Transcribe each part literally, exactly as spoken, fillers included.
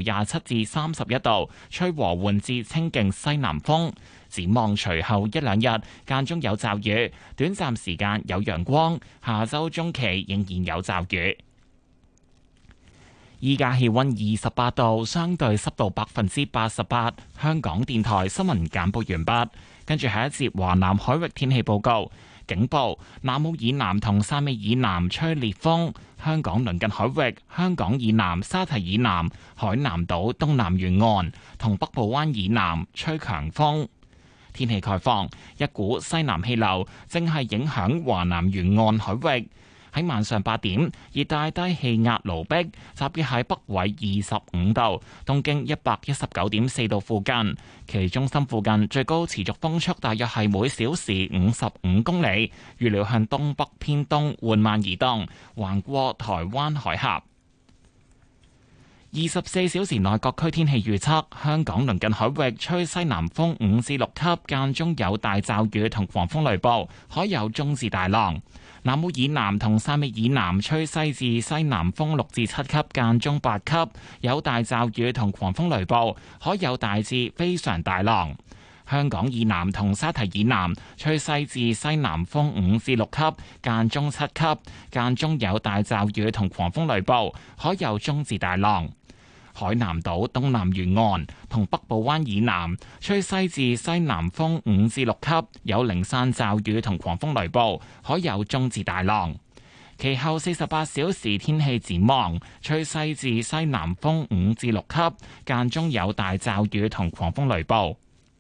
廿七至三十一度，吹和緩至清勁西南風。展望隨後一兩日間中有驟雨，短暫時間有陽光，下周中期仍然有驟雨。依家氣溫二十八度，相對濕度百分之八十八。香港電台新聞簡報完畢，跟住下一節華南海域天氣報告。警報：南澳以南同汕尾以南吹烈風，香港鄰近海域、香港以南、沙堤以南、海南島東南沿岸同北部灣以南吹強風。天氣概況：一股西南氣流正係影響華南沿岸海域。喺晚上八點，熱帶低氣壓盧碧集結喺北緯二十五度、東經一百一十九點四度附近，其中心附近最高持續風速大約係每小時五十五公里，預料向東北偏東緩慢移動，橫過台灣海峽。二十四小時內各區天氣預測：香港鄰近海域吹西南風五至六級，間中有大驟雨同狂風雷暴，海有中至大浪。南澳以南同汕尾以南吹西至西南風六至七級，間中八級，有大驟雨同狂風雷暴，海有大至非常大浪。香港以南同沙堤以南吹西至西南風五至六級，間中七級，間中有大驟雨同狂風雷暴，海有中至大浪。海南島東南沿岸同北部灣以南吹西至西南風五至六級，有零散驟雨同狂風雷暴，海有中至大浪。其後四十八小時天氣展望，吹西至西南風五至六級，間中有大驟雨同狂風雷暴。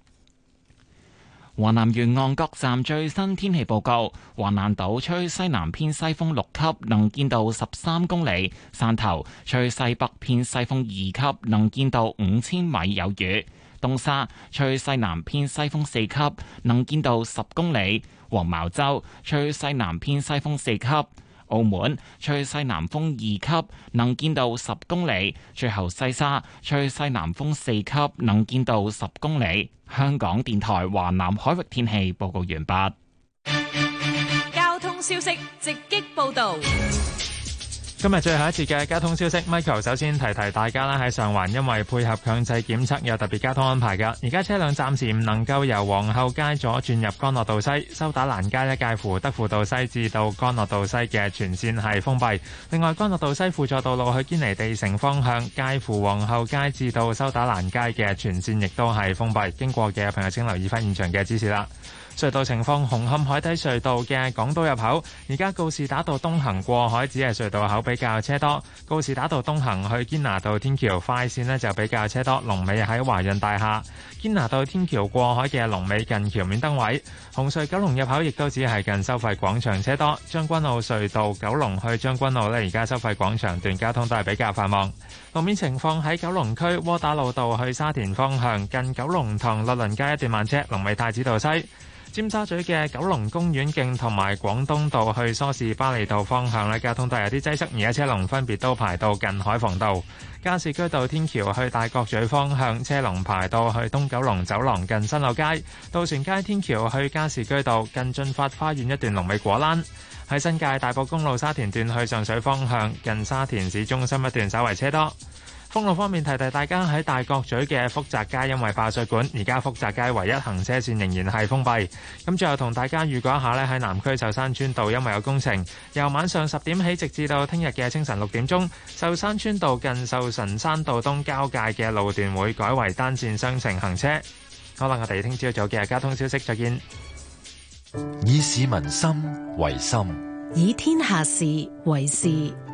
華南沿岸各站最新天氣報告：華南島吹西南偏西風六級，能見度十三公里；汕頭吹西北偏西風二級，能見度五千米有雨；東沙吹西南偏西風四級，能見度十公里；黃茅洲吹西南偏西風四級；澳門吹西南風二級，能見度十公里；最後西沙吹西南風四級，能見度十公里。香港電台華南海域天氣報告完畢。 交通消息直擊報道。 今日最後一節嘅交通消息 ，Michael 首先提提大家啦，喺上環因為配合強制檢測有特別交通安排㗎，而家車輛暫時唔能夠由皇后街左轉入干諾道西，修打蘭街一介乎德輔道西至到干諾道西嘅全線係封閉。另外，干諾道西輔助道路去堅尼地城方向，介乎皇后街至到修打蘭街嘅全線亦都係封閉。經過嘅朋友請留意翻現場嘅指示啦。隧道情況：紅磡海底隧道嘅港島入口，而家告士打道東行過海只係隧道口比較車多；告士打道東行去堅拿道天橋快線呢就比較車多，龍尾喺華潤大廈。堅拿道天橋過海嘅龍尾近橋面燈位。紅隧九龍入口亦都只係近收費廣場車多。將軍澳隧道九龍去將軍澳呢，而家收費廣場段交通都係比較繁忙。路面情況喺九龍區窩打老道去沙田方向，近九龍塘律倫街一段慢車，龍尾太子道西。尖沙咀嘅九龍公園徑同埋廣東道去梳士巴利道方向咧，交通都係有啲擠塞，而家車龍分別都排到近海防道。加士居道天橋去大角咀方向，車龍排到去東九龍走廊近新柳街。渡船街天橋去加士居道近駿發花園一段龍尾果欄。喺新界大埔公路沙田段去上水方向，近沙田市中心一段稍為車多。封路方面，提提大家喺大角咀嘅福澤街，因為爆水管，而家福澤街唯一行車線仍然係封閉。咁最後同大家預告一下呢，喺南區壽山村道因為有工程，由晚上十點起直至到聽日嘅清晨六點鐘，壽山村道近壽神山道東交界嘅路段會改為單線雙程行車。好啦，我哋聽朝早嘅交通消息，再見。 以市民心為心， 以天下事為事。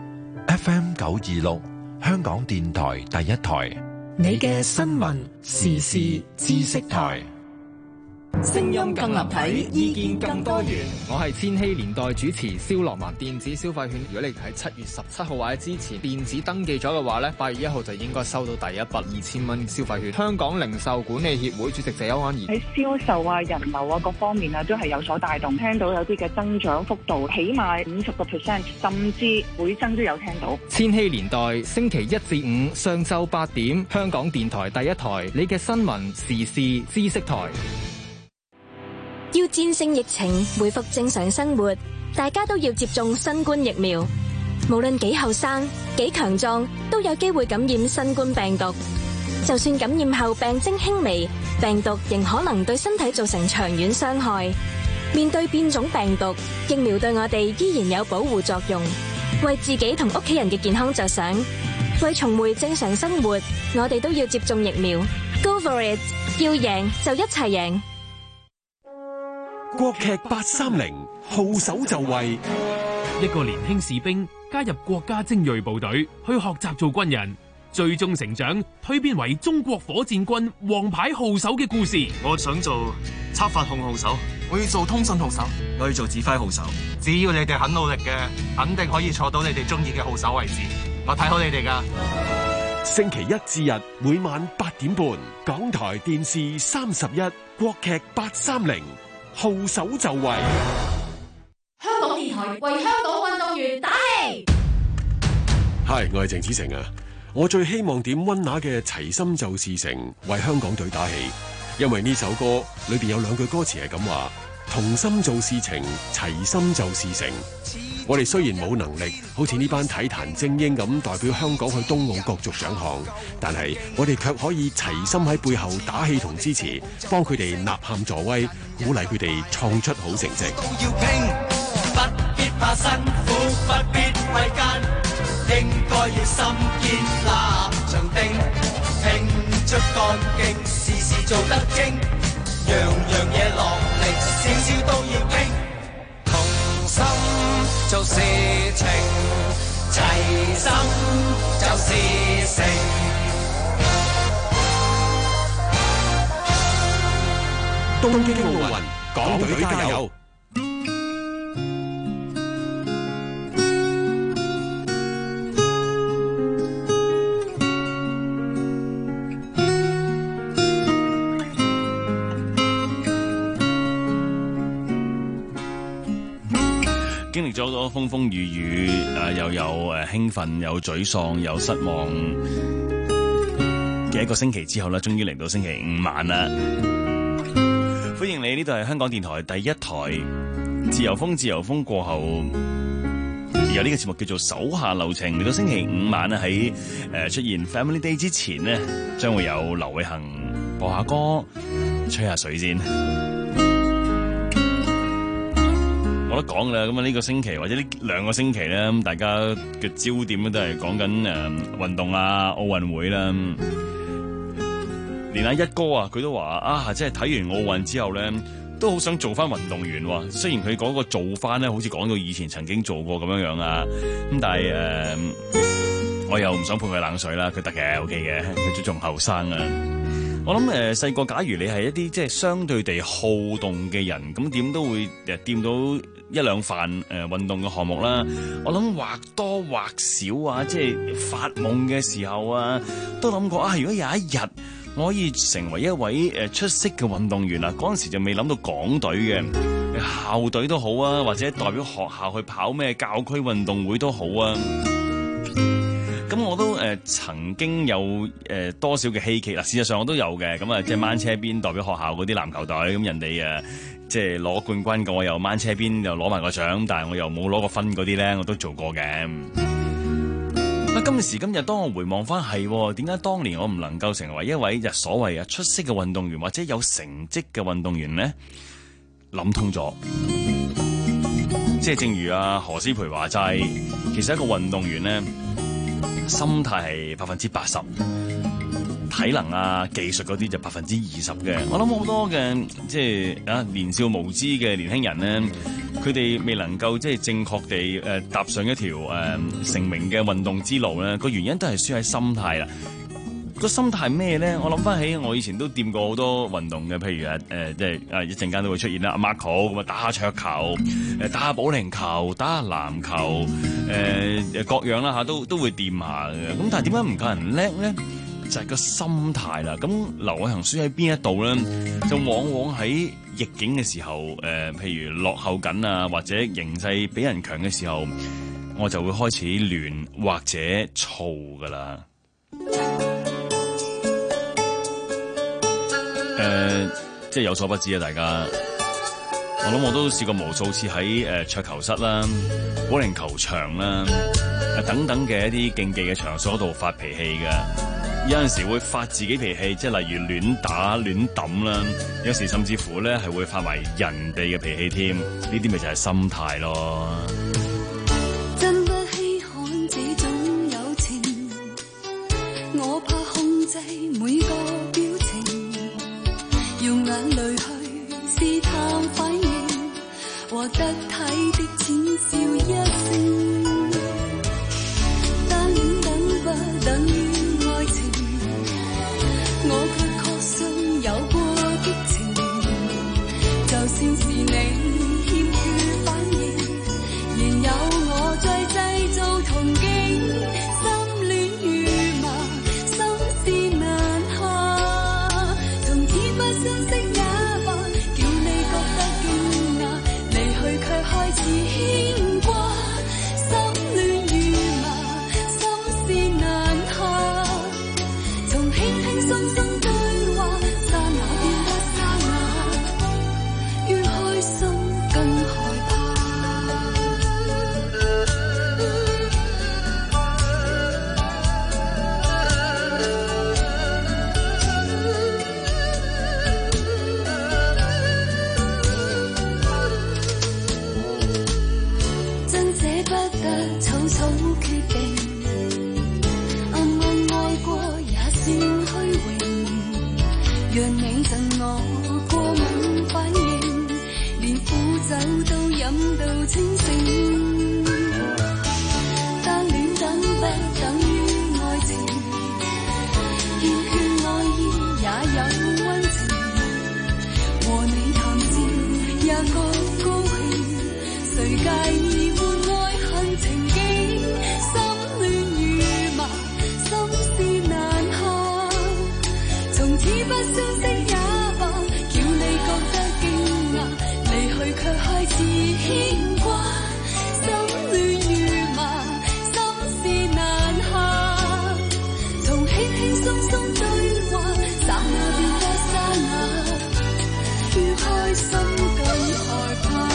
F M 九二六。香港電台第一台， 你嘅新聞時事知識台。 聲音更立體，意見更多元。 我係千禧年代主持蕭樂文。電子消費券，如果你喺七月十七號或者之前電子登記咗嘅話呢，八月一號就應該收到第一筆二千蚊消費券。香港零售管理協會主席謝邱安儀， 喺銷售啊、人流啊各方面啊，都係有所帶動。聽到有啲嘅增長幅度，起碼五十個 percent， 甚至每增都有聽到。 千禧年代星期一至五上晝八點，香港電台第一台，你嘅新聞時事知識台。 要戰勝疫情，恢復正常生活，大家都要接種新冠疫苗。 無論幾後生、幾強壯，都有機會感染新冠病毒。就算感染後病徵輕微，病毒仍可能對身體造成長遠傷害。面對變種病毒，疫苗對我哋依然有保護作用。為自己同屋企人嘅健康着想，為重回正常生活，我哋都要接種疫苗。Go for it！ 要贏就一齊贏。 國劇八三零，號手就位。 一個年輕士兵加入國家精銳部隊，去學習做軍人，最終成長，蛻變為中國火箭軍王牌號手嘅故事。 我想做測發控號手，我要做通訊號手，我要做指揮號手。只要你哋肯努力嘅，肯定可以坐到你哋中意嘅號手位置。我睇好你哋噶。 星期一至日每晚八點半，港台電視三十一，國劇八三零，號手就位。 香港電台為香港運動員打氣。 係，我係鄭子誠啊！我最希望點溫拿嘅《齊心就是誠》為香港隊打氣，因為呢首歌裏邊有兩句歌詞係咁話：同心做事情，齊心就是誠。我哋雖然冇能力好似呢班體壇精英咁代表香港去東奧角逐獎項，但係我哋卻可以齊心喺背後打氣同支持，幫佢哋吶喊助威，鼓勵佢哋創出好成績。 都要拼，不必怕辛苦，不必畏艱，應該要心堅立場定，拼出幹勁，事事做得精，樣樣嘢落力，少少都要拼。同心做事情，齊心就是誠。 東京奧運，港隊加油！ 經歷咗好多風風雨雨，誒又有誒興奮，有沮喪，有失望嘅一個星期之後咧，終於嚟到星期五晚啦！歡迎你，呢度係香港電台第一台自由風，自由風過後有呢個節目叫做手下留情。嚟到星期五晚咧，喺誒出現 Family Day 之前呢，將會有劉偉恒播下歌，吹下水先。我都講啦，咁啊呢個星期或者呢兩個星期咧，咁大家嘅焦點咧都係講緊誒運動啊、奧運會啦。連阿一哥啊，佢都話啊，即係睇完奧運之後咧，都好想做翻運動員喎。雖然佢嗰個做翻咧，好似講到以前曾經做過咁樣樣啊，咁但係誒、呃，我又唔想潑佢冷水啦。佢得嘅 ，OK 嘅，佢都仲後生啊。我諗誒細個，假如你係一啲即係相對地好動嘅人，咁點都會誒掂到一兩範誒運動嘅項目啦。我諗或多或少啊，即係發夢嘅時候啊，都諗過啊，如果有一日我可以成為一位誒出色嘅運動員啊，嗰陣時就未諗到港隊嘅校隊都好啊，或者代表學校去跑咩教區運動會都好啊。咁我都誒、呃、曾經有誒、呃、多少嘅希冀啦，事實上我都有嘅。咁啊，即係掹車邊代表學校嗰啲籃球隊，咁人哋誒即係攞冠軍嘅，我又掹車邊又攞埋個獎，但係我又冇攞過分嗰啲咧，我都做過嘅。啊，今時今日當我回望翻係點解當年我唔能夠成為一位日所謂啊出色嘅運動員或者有成績嘅運動員呢？諗通咗，即係正如阿何詩蓓話齋，其實一個運動員呢，心態係百分之八十，體能啊、技術嗰啲就百分之二十嘅。我諗好多嘅即係啊年少無知嘅年輕人咧，佢哋未能夠即係正確地誒、呃、踏上一條誒、呃、成名嘅運動之路咧，個原因都係輸喺心態啦。個心態咩咧？我諗翻起我以前都掂過好多運動嘅，譬如誒誒即係啊一陣間都會出現啦，阿 Marco 咁啊打下桌球，誒打下保齡球，打下籃球，誒、呃、各樣啦嚇都都會掂下嘅。咁但係點解唔夠人叻咧？就係、是、個心態啦。咁劉偉恒輸喺邊一度咧？就往往喺逆境嘅時候，誒、呃、譬如落後緊啊，或者形勢比人強嘅時候，我就會開始亂或者燥噶啦。誒、呃，即係有所不知啊！大家，我諗我都試過無數次喺誒、呃、桌球室啦、保齡球場啦， 等等嘅一啲競技嘅場所度發脾氣嘅，有陣時會發自己脾氣，即係例如亂打亂抌啦，有時甚至乎咧係會發埋人哋嘅脾氣添，呢啲咪就係心態咯。 真不稀罕這種友情，我怕控制每個表情，用眼淚去試探反應，獲得體的淺笑一聲。單戀等不等於愛情，我卻確信有過激情，就算是你欠缺反應，仍有我在製造憧憬，心亂如麻，心事難下，從此不相識也罷，叫你覺得驚訝，離去卻開始牽掛，心亂如麻，心事難下，從輕輕鬆鬆對話，剎那變得沙啞，越開心更害怕。真捨不得草草決定，暗暗愛過也算虛榮，讓你贈我過敏反應，連苦酒都飲到清醒。單戀等不等於愛情，欠缺愛意也有溫情，和你談笑也覺高興，誰介意換愛恨情景，心亂如麻，心事難下，從此不相識也罷，叫你覺得驚訝，離去卻開始牽掛，心亂如麻，心事難下，從輕輕鬆鬆對話，剎那變得沙啞，越開心更害怕。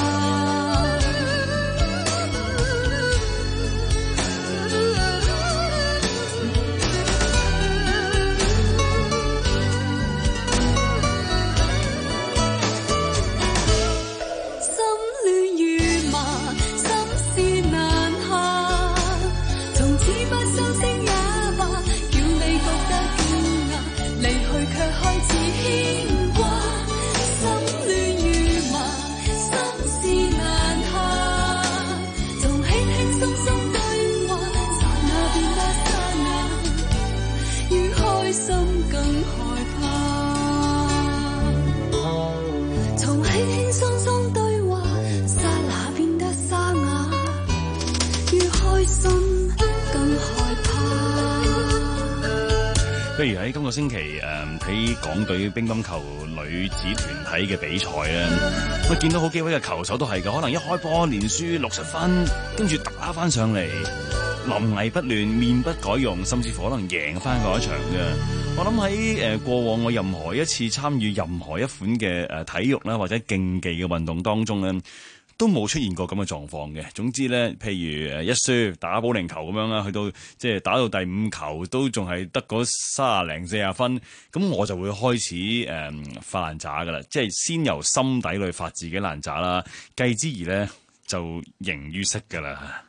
譬如喺今個星期誒睇港隊乒乓球女子團體嘅比賽咧，我見到好幾位嘅球手都係嘅，可能一開波連輸六十分，跟住打翻上嚟，臨危不亂，面不改容，甚至乎可能贏翻嗰一場嘅。我諗喺誒過往我任何一次參與任何一款嘅誒體育啦或者競技嘅運動當中咧，都冇出現過咁嘅狀況嘅。總之咧，譬如誒一輸打保齡球咁樣啦，去到即係打到第五球都仲係得嗰三十零四十分，咁我就會開始誒、嗯、發爛渣噶啦，即係先由心底裏發自己爛渣啦，繼之而咧就形於色噶啦。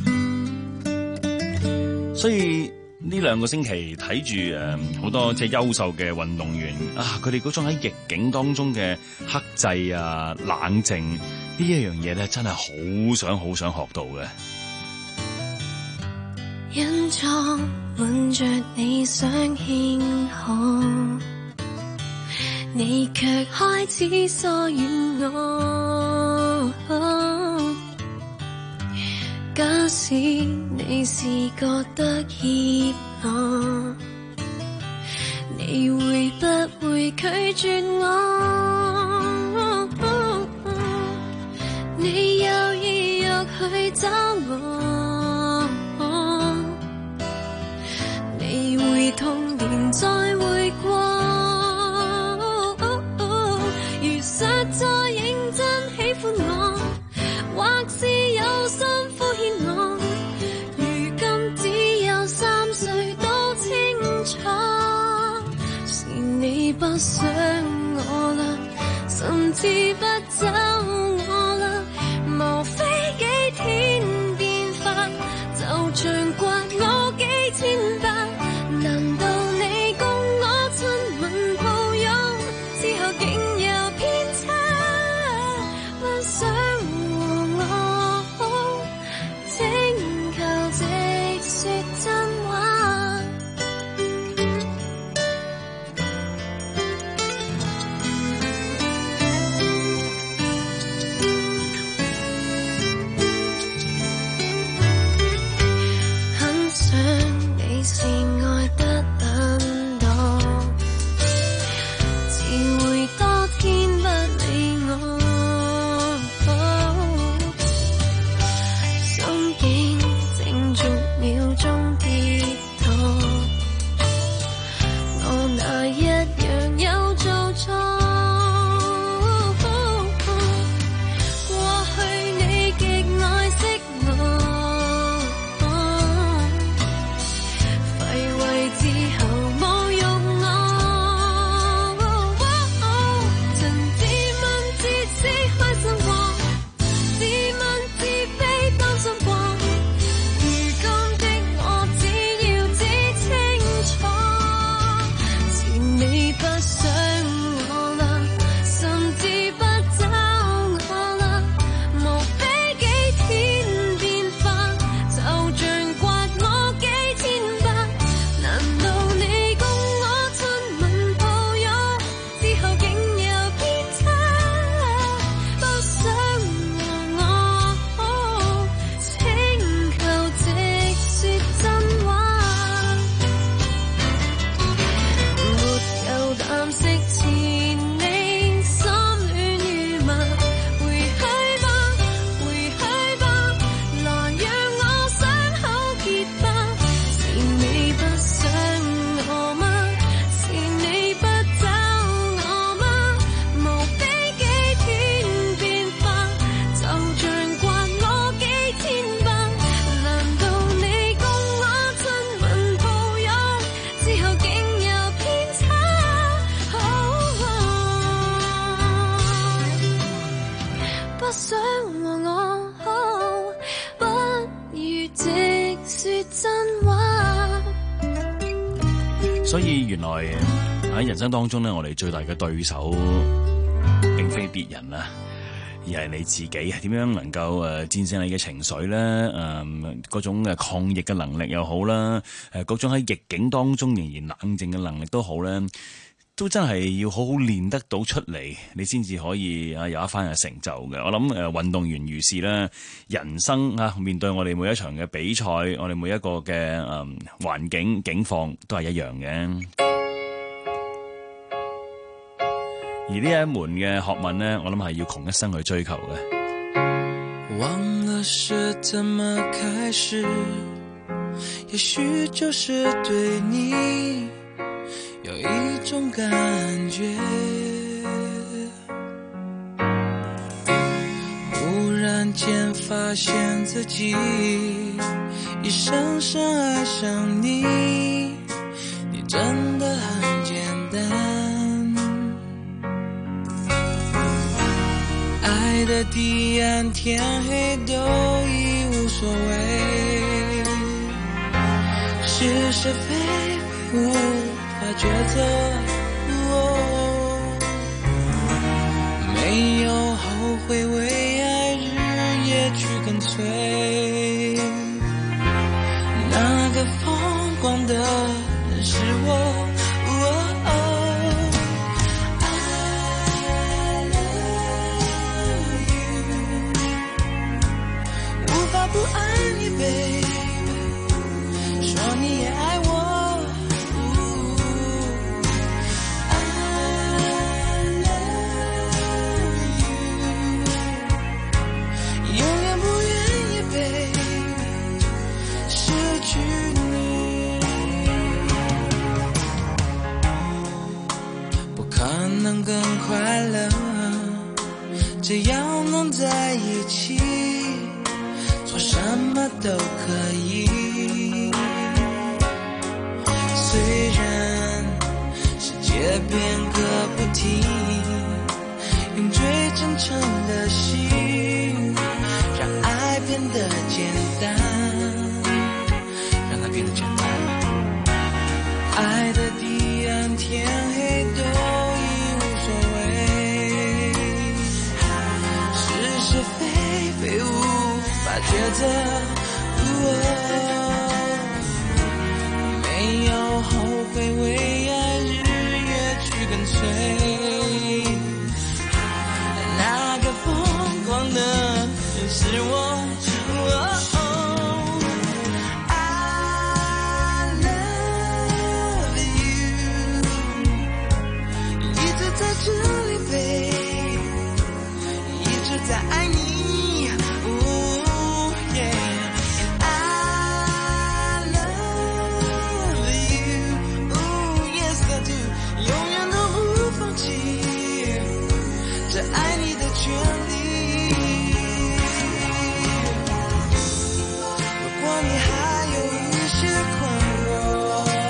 所以呢兩個星期睇住誒好多即係優秀嘅運動員啊，佢哋嗰種喺逆境當中嘅克制啊、冷靜呢一樣嘢咧，真係好想好想學到嘅。 隱藏瞞着你想慶賀，你卻開始疏遠我。假使你是覺得怯懦，你會不會拒絕我？你有意約去找我，你會痛連再會過。如實在認真喜歡我，或是有心敷衍我，如今不想我啦，甚至不找我啦，無非幾天變化，就像刮我幾千百。難道你共我親吻抱擁之後竟有偏差？不想和我請求直說真話。很想你是愛得很多，只會多天不理我，心境正逐秒鐘跌宕，我哪一樣有做錯？過去你極愛惜我，廢位之後侮辱我，曾自問自私開心過，自問自卑擔心過，如今的我只要知清楚，是你不想我啦，甚至不找我啦，無非幾天變化，就像刮我幾千百。難道你共我親吻抱擁之後竟有偏差？不想和我請求直說真話，沒夠膽識前你心亂如麻，回去吧，回去吧，來讓我傷口結疤。是你不想我嗎？是你不找我嗎？無非幾天變化，就像刮我幾千百。難道你共我親吻抱擁之後竟有偏差？不想和我，不如直說真話。 所以原來喺人生當中咧，我哋最大嘅對手並非別人啦，而係你自己。點樣能夠誒戰勝你嘅情緒咧？誒嗰種嘅抗疫嘅能力又好啦，誒嗰種喺逆境當中仍然冷靜嘅能力都好咧，都真係要好好練得到出嚟，你先至可以啊有一番嘅成就嘅。我諗誒運動員如是啦，人生啊面對我哋每一場嘅比賽，我哋每一個嘅誒環境境況都係一樣嘅。而呢一門嘅學問呢，我諗係要窮一生去追求嘅。 忘了是怎麼開始，也許就是對你有一種感覺，忽然間發現自己已深深愛上你，你真的很簡單，愛的彼岸天黑都已無所謂，是是非非無抉擇，哦，沒有後悔，為愛日夜去跟隨，那個瘋狂的人是我，哦哦，I love you，無法不愛你 baby， 說你也愛我。能更快樂，只要能在一起，做什麼都可以。雖然世界的片刻不停，用最真诚的心，让爱变得简单， 让它变得简单。 爱的彼岸，天黑都已无所谓，是是非非无法抉择，哦，没有后悔，为爱日夜去跟随，那个疯狂的人是我。这里飞，一直在爱你。Oh yeah, I love you. Oh yes I do， 永远都不放弃这爱你的权利。如果你还有一些困惑。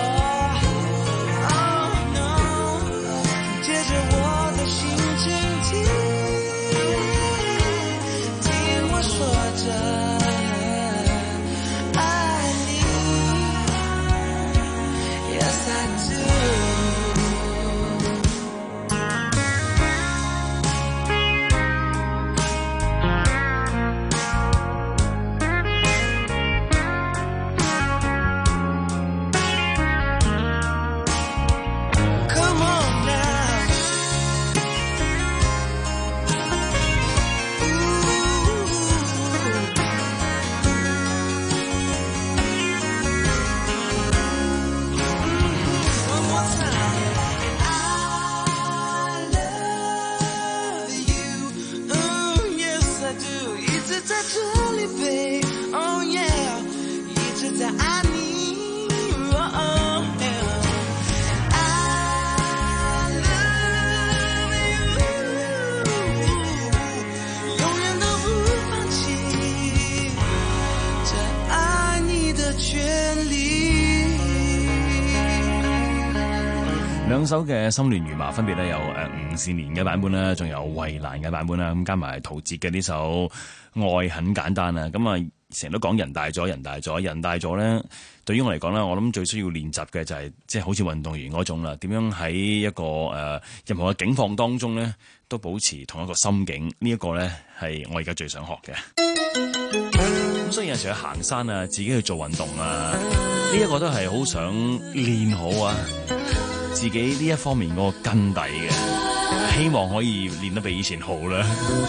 兩首嘅心亂如麻分別咧有誒吳倩蓮嘅版本啦，仲有衛蘭嘅版本啦，咁加埋陶喆嘅呢首愛很簡單啊，咁啊成日都講人大咗，人大咗，人大咗咧，對於我嚟講咧，我諗最需要練習嘅就係即係好似運動員嗰種啦，點樣喺一個誒、呃、任何嘅境況當中咧，都保持同一個心境，呢、這、一個咧係我而家最想學嘅。咁所以有時去行山啊，自己去做運動啊，呢、這、一個都係好想練好啊。自己呢一方面嗰個根底嘅，希望可以練得比以前好啦。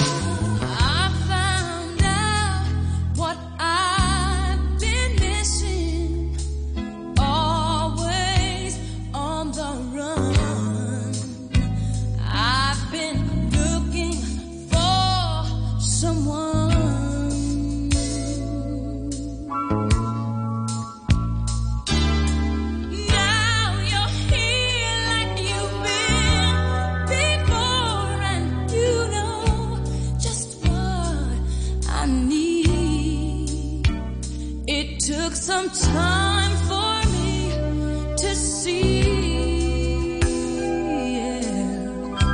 Some time for me to see, yeah,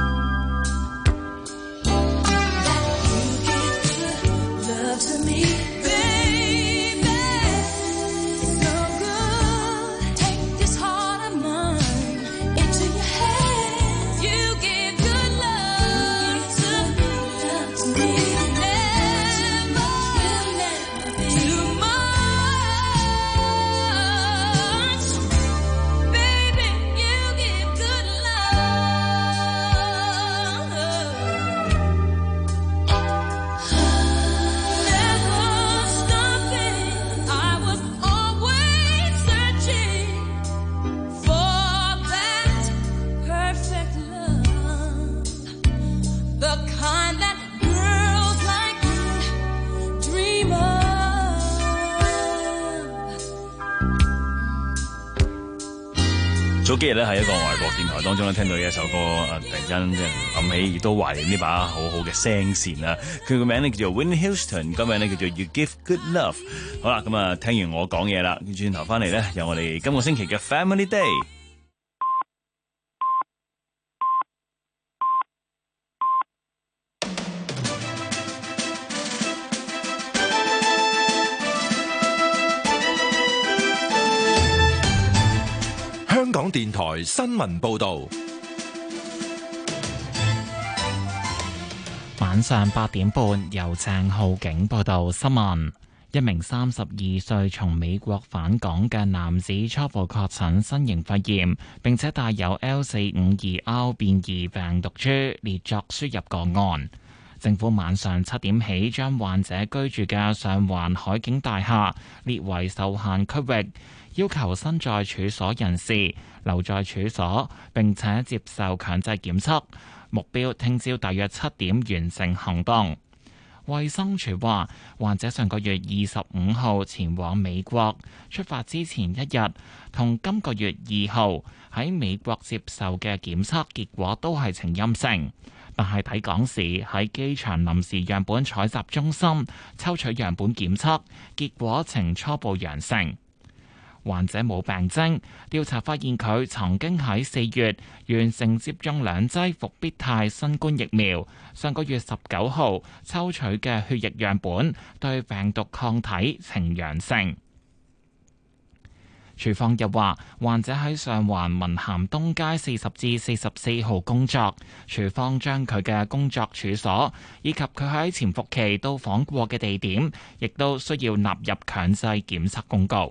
that you give good love to me, baby. It's so good. Take this heart of mine into your hands. You give good love to me, love to me. Never, never too much. 早幾日咧喺一個外國電台當中咧聽到呢一首歌，啊突然間即係諗起，亦都懷念呢把好好嘅聲線啦。佢個名咧叫做 Whitney Houston， 歌名咧叫做 You Give Good Love。好啦，咁啊聽完我講嘢啦，轉頭翻嚟咧有我哋今個星期嘅 Family Day。 港電台新聞報道。 晚上八點半，由鄭浩景報道新聞。一名三十二歲從美國返港嘅男子初步確診新型肺炎，並且帶有 L 四五二 R 變異病毒株，列作輸入個案。政府晚上七點起將患者居住嘅上環海景大廈列為受限區域，要求身在處所人士留在處所，並且接受強制檢測。目標聽朝大約七點完成行動。衛生署話，患者上個月二十五號前往美國，出發之前一日同今個月二號喺美國接受嘅檢測結果都係呈陰性，但係抵港時喺機場臨時樣本採集中心抽取樣本檢測，結果呈初步陽性。患者冇病徵，調查發現佢曾經喺四月完成接種兩劑復必泰新冠疫苗，上個月十九號抽取嘅血液樣本對病毒抗體呈陽性。署方又話，患者喺上環文咸東街四十至四十四號工作，署方將佢嘅工作處所以及佢喺潛伏期到訪過嘅地點，亦都需要納入強制檢測公告。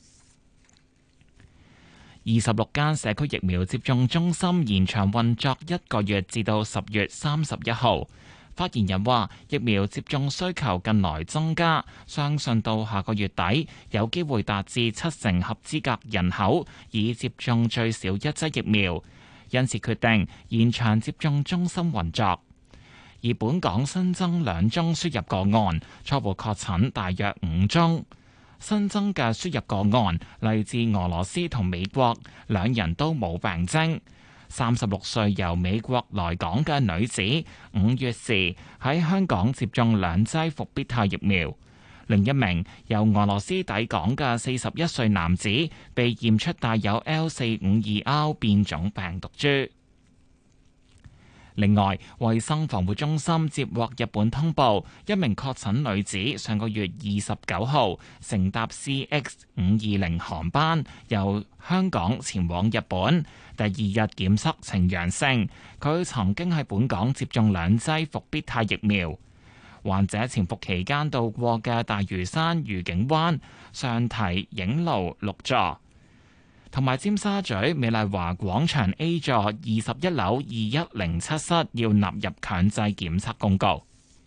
二十六間社區疫苗接種中心延長運作一個月，至到十月三十一號。發言人話，疫苗接種需求近來增加，相信到下個月底有機會達至七成合資格人口已接種最少一劑疫苗，因此決定延長接種中心運作。而本港新增兩宗輸入個案，初步確診大約五宗。新增嘅輸入個案嚟自俄羅斯同美國，兩人都冇病徵。三十六歲由美國來港嘅女子，五月時喺香港接種兩劑復必泰疫苗。另一名由俄羅斯抵港嘅四十一歲男子，被驗出帶有 L 四五二 R 變種病毒株。另外，衛生防護中心接獲日本通報，一名確診女子上個月二十九號乘搭 C X 五二零航班由香港前往日本，第二日檢測呈陽性。佢曾經喺本港接種兩劑復必泰疫苗。患者潛伏期間到過嘅大嶼山愉景灣、上堤影路六座，同埋尖沙咀美麗華廣場 A 座二十一樓二一零七室要納入強制檢測公告。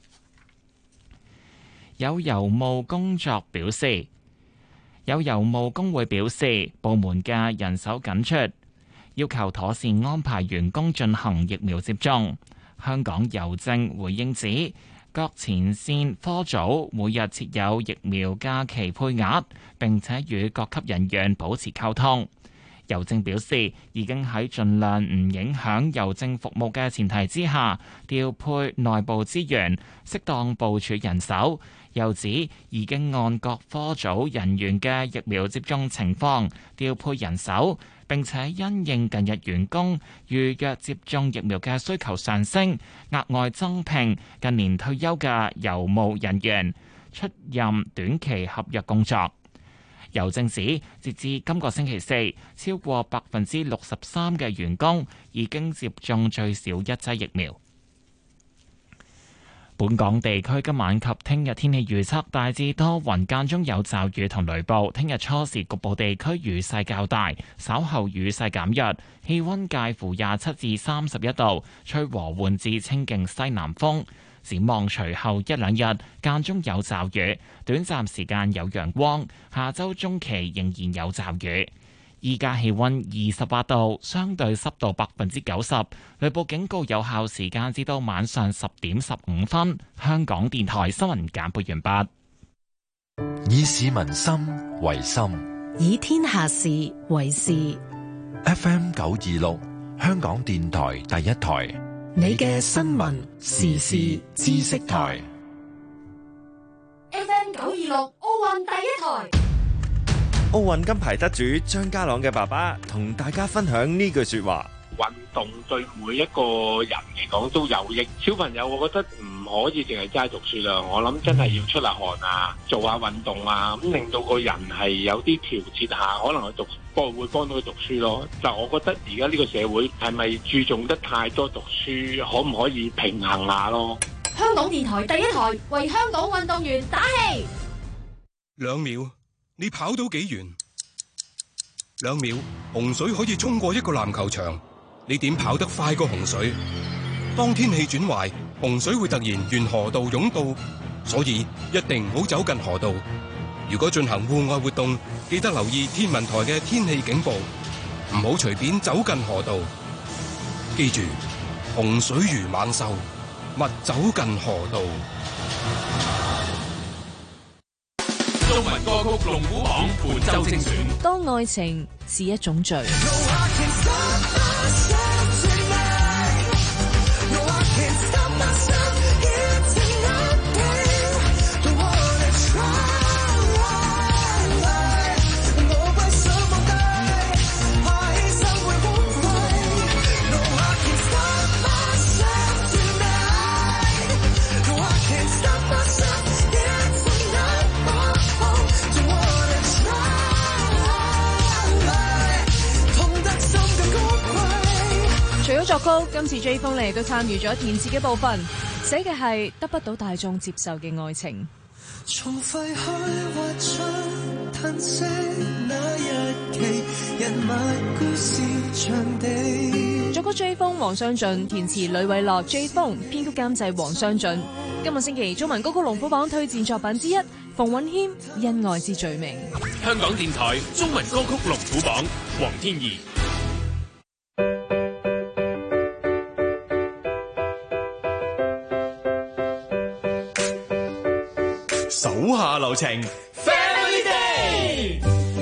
有郵務工作表示，有郵務工會表示，部門嘅人手緊絀，要求妥善安排員工進行疫苗接種。香港郵政回應指，各前線科組每日設有疫苗假期配額，並且與各級人員保持溝通。郵政表示，已經喺盡量唔影響郵政服務嘅前提之下，調配內部資源，適當部署人手。又指已經按各科組人員嘅疫苗接種情況調配人手，並且因應近日員工預約接種疫苗嘅需求上升，額外增聘近年退休嘅郵務人員出任短期合約工作。郵政指，截至今個星期四，超過百分之六十三嘅員工已經接種最少一劑疫苗。本港地區今晚及聽日天氣預測大致多雲，間中有驟雨同雷暴。聽日初時局部地區雨勢較大，稍後雨勢減弱，氣溫介乎廿七至三十一度，吹和緩至清勁西南風。展望隨後一兩日間中有驟雨，短暫時間有陽光。下周中期仍然有驟雨。依家氣溫二十八度，相對濕度百分之九十，雷暴警告有效時間至到晚上十點十五分。香港電台新聞簡報完畢。 以市民心為心， 以天下事為事。 F M 九二六，香港電台第一台， 你嘅新聞時事知識台。 F M 九二六奧運第一台。 奧運金牌得主張家朗嘅爸爸同大家分享呢句說話： 運動對每一個人嚟講都有益。小朋友，我覺得唔可以淨係齋讀書啦。我諗真係要出下汗啊，做下運動啊，咁令到個人係有啲調節下，可能去讀幫會幫到佢讀書咯。但係我覺得而家呢個社會係咪注重得太多讀書，可唔可以平衡下咯？ 香港電台第一台為香港運動員打氣。 兩秒，你跑到幾遠？兩秒，洪水可以衝過一個籃球場，你點跑得快過洪水？當天氣轉壞，洪水會突然沿河道湧到，所以一定唔好走近河道。如果進行戶外活動，記得留意天文台嘅天氣警報，唔好隨便走近河道。記住，洪水如猛獸，勿走近河道。 中文歌曲龍虎榜本周精選。 當愛情是一種罪。除咗作曲，今次 J 風你亦都參與咗填詞嘅部分，寫嘅係得不到大眾接受嘅愛情。 從廢墟挖出褪色那日期，人物故事場地。 作曲 J 風黃雙進，填詞呂偉樂 J 風，編曲監製黃雙進。今個星期中文歌曲龍虎榜推薦作品之一，馮允謙《因愛之罪名》。 香港電台中文歌曲龍虎榜，黃天怡。 手下留情 Family Day。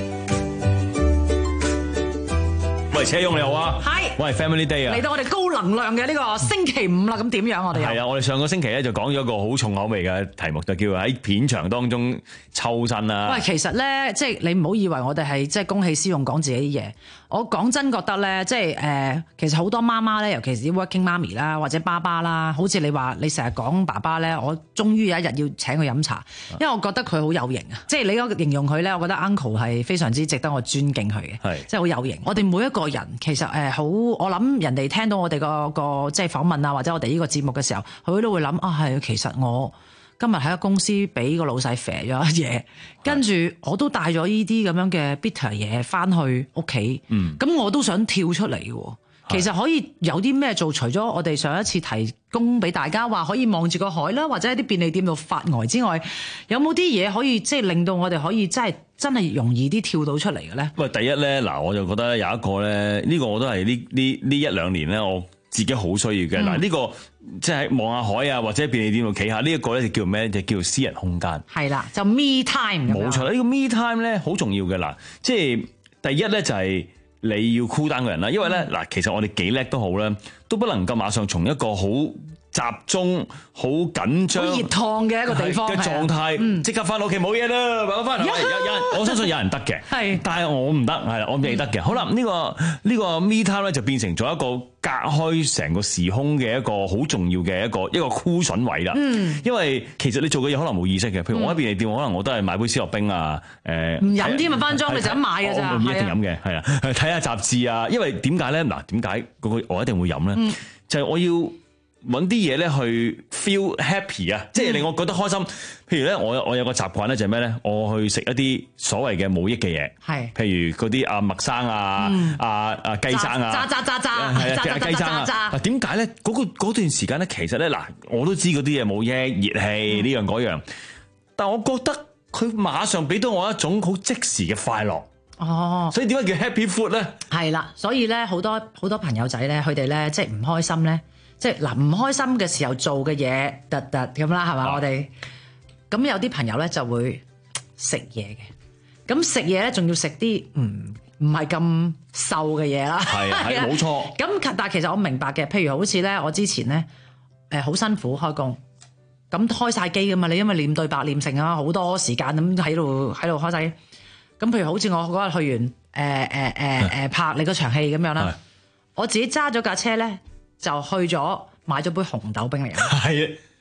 喂，車勇你好啊， 係， 喂 Family Day 啊， 嚟到我哋高能量嘅呢個星期五啦，咁點樣我哋？ 係啊，我哋上個星期咧就講咗一個好重口味嘅題目，就叫喺片場當中抽身啦。 喂，其實咧，即係你唔好以為我哋係即係公器私用講自己啲嘢。我講真覺得咧，即係誒、呃，其實好多媽媽咧，尤其是啲 working 媽咪啦，或者爸爸啦，好似你話你成日講爸爸咧，我終於有一日要請佢飲茶，因為我覺得佢好有型啊！即係你嗰形容佢咧，我覺得 uncle 係非常之值得我尊敬佢嘅，係即係好有型。我哋每一個人其實誒好，我諗人哋聽到我哋個個即係訪問啊，或者我哋呢個節目嘅時候，佢都會諗啊，係其實我今日喺個公司俾個老細肥咗嘢，跟住我都帶咗呢啲咁樣嘅 bitter 嘢翻去屋企，咁、嗯、我都想跳出嚟嘅。其實可以有啲咩做？除咗我哋上一次提供俾大家話可以望住個海啦，或者喺啲便利店度發呆之外，有冇啲嘢可以即係令到我哋可以真係真係容易啲跳到出嚟嘅咧？喂， 第一咧，嗱，我就覺得有一個咧，呢、呢個我都係呢呢呢一兩年咧，我自己好需要嘅。嗱、嗯，呢個即係望下海啊，或者便利店度企下，呢一個咧就叫咩？就叫私人空間。係啦，就 me time。冇錯啦，呢個 me time 咧好重要嘅。嗱，即係第一咧就係你要 cool down 個人啦，因為咧嗱，其實我哋幾叻都好咧，都不能夠馬上從一個好集中、好緊張、好熱燙嘅一個地方嘅狀態，即刻翻到屋企冇嘢啦，翻翻嚟。有有人，我相信有人得嘅，係，但係我唔得，係啦，我未得嘅。好啦，呢個呢個 me time 咧就變成咗一個隔開成個時空嘅一個好重要嘅一個一個 cushion 位啦。嗯，因為其實你做嘅嘢可能冇意識嘅，譬如我喺便利店，可能我都係買杯思樂冰啊，誒，唔飲添啊，分裝你就咁買嘅咋，唔一定飲嘅，係啊，睇下雜誌啊。因為點解咧？嗱，點解嗰個我一定會飲咧？就係我要揾啲嘢咧去 feel happy 啊，即係令我覺得開心。譬如咧，我我有個習慣咧就係咩咧？我去食一啲所謂嘅冇益嘅嘢，係，譬如嗰啲阿麥生啊、阿阿雞生啊，炸炸炸炸，係啊，雞生啊。嗱，點解咧？嗰個嗰段時間咧，其實咧嗱，我都知嗰啲嘢冇益、熱氣呢樣嗰樣，但我覺得佢馬上俾到我一種好即時嘅快樂。哦，所以點解叫 happy food 咧？係啦，所以咧好多好多朋友仔咧，佢哋咧即係唔開心咧。即係嗱，唔開心嘅時候做嘅嘢，突突咁啦，係嘛？我哋咁有啲朋友咧就會食嘢嘅，咁食嘢咧仲要食啲唔唔係咁瘦嘅嘢啦。係係冇錯。咁但係其實我明白嘅，譬如好似咧，我之前咧誒好辛苦開工，咁開晒機噶嘛，你因為念對白念成啊好多時間咁喺度喺度開晒機。咁譬如好似我嗰日去完誒誒誒誒拍你個場戲咁樣啦，我自己揸咗架車咧。就去咗買咗杯紅豆冰嚟飲，係啊，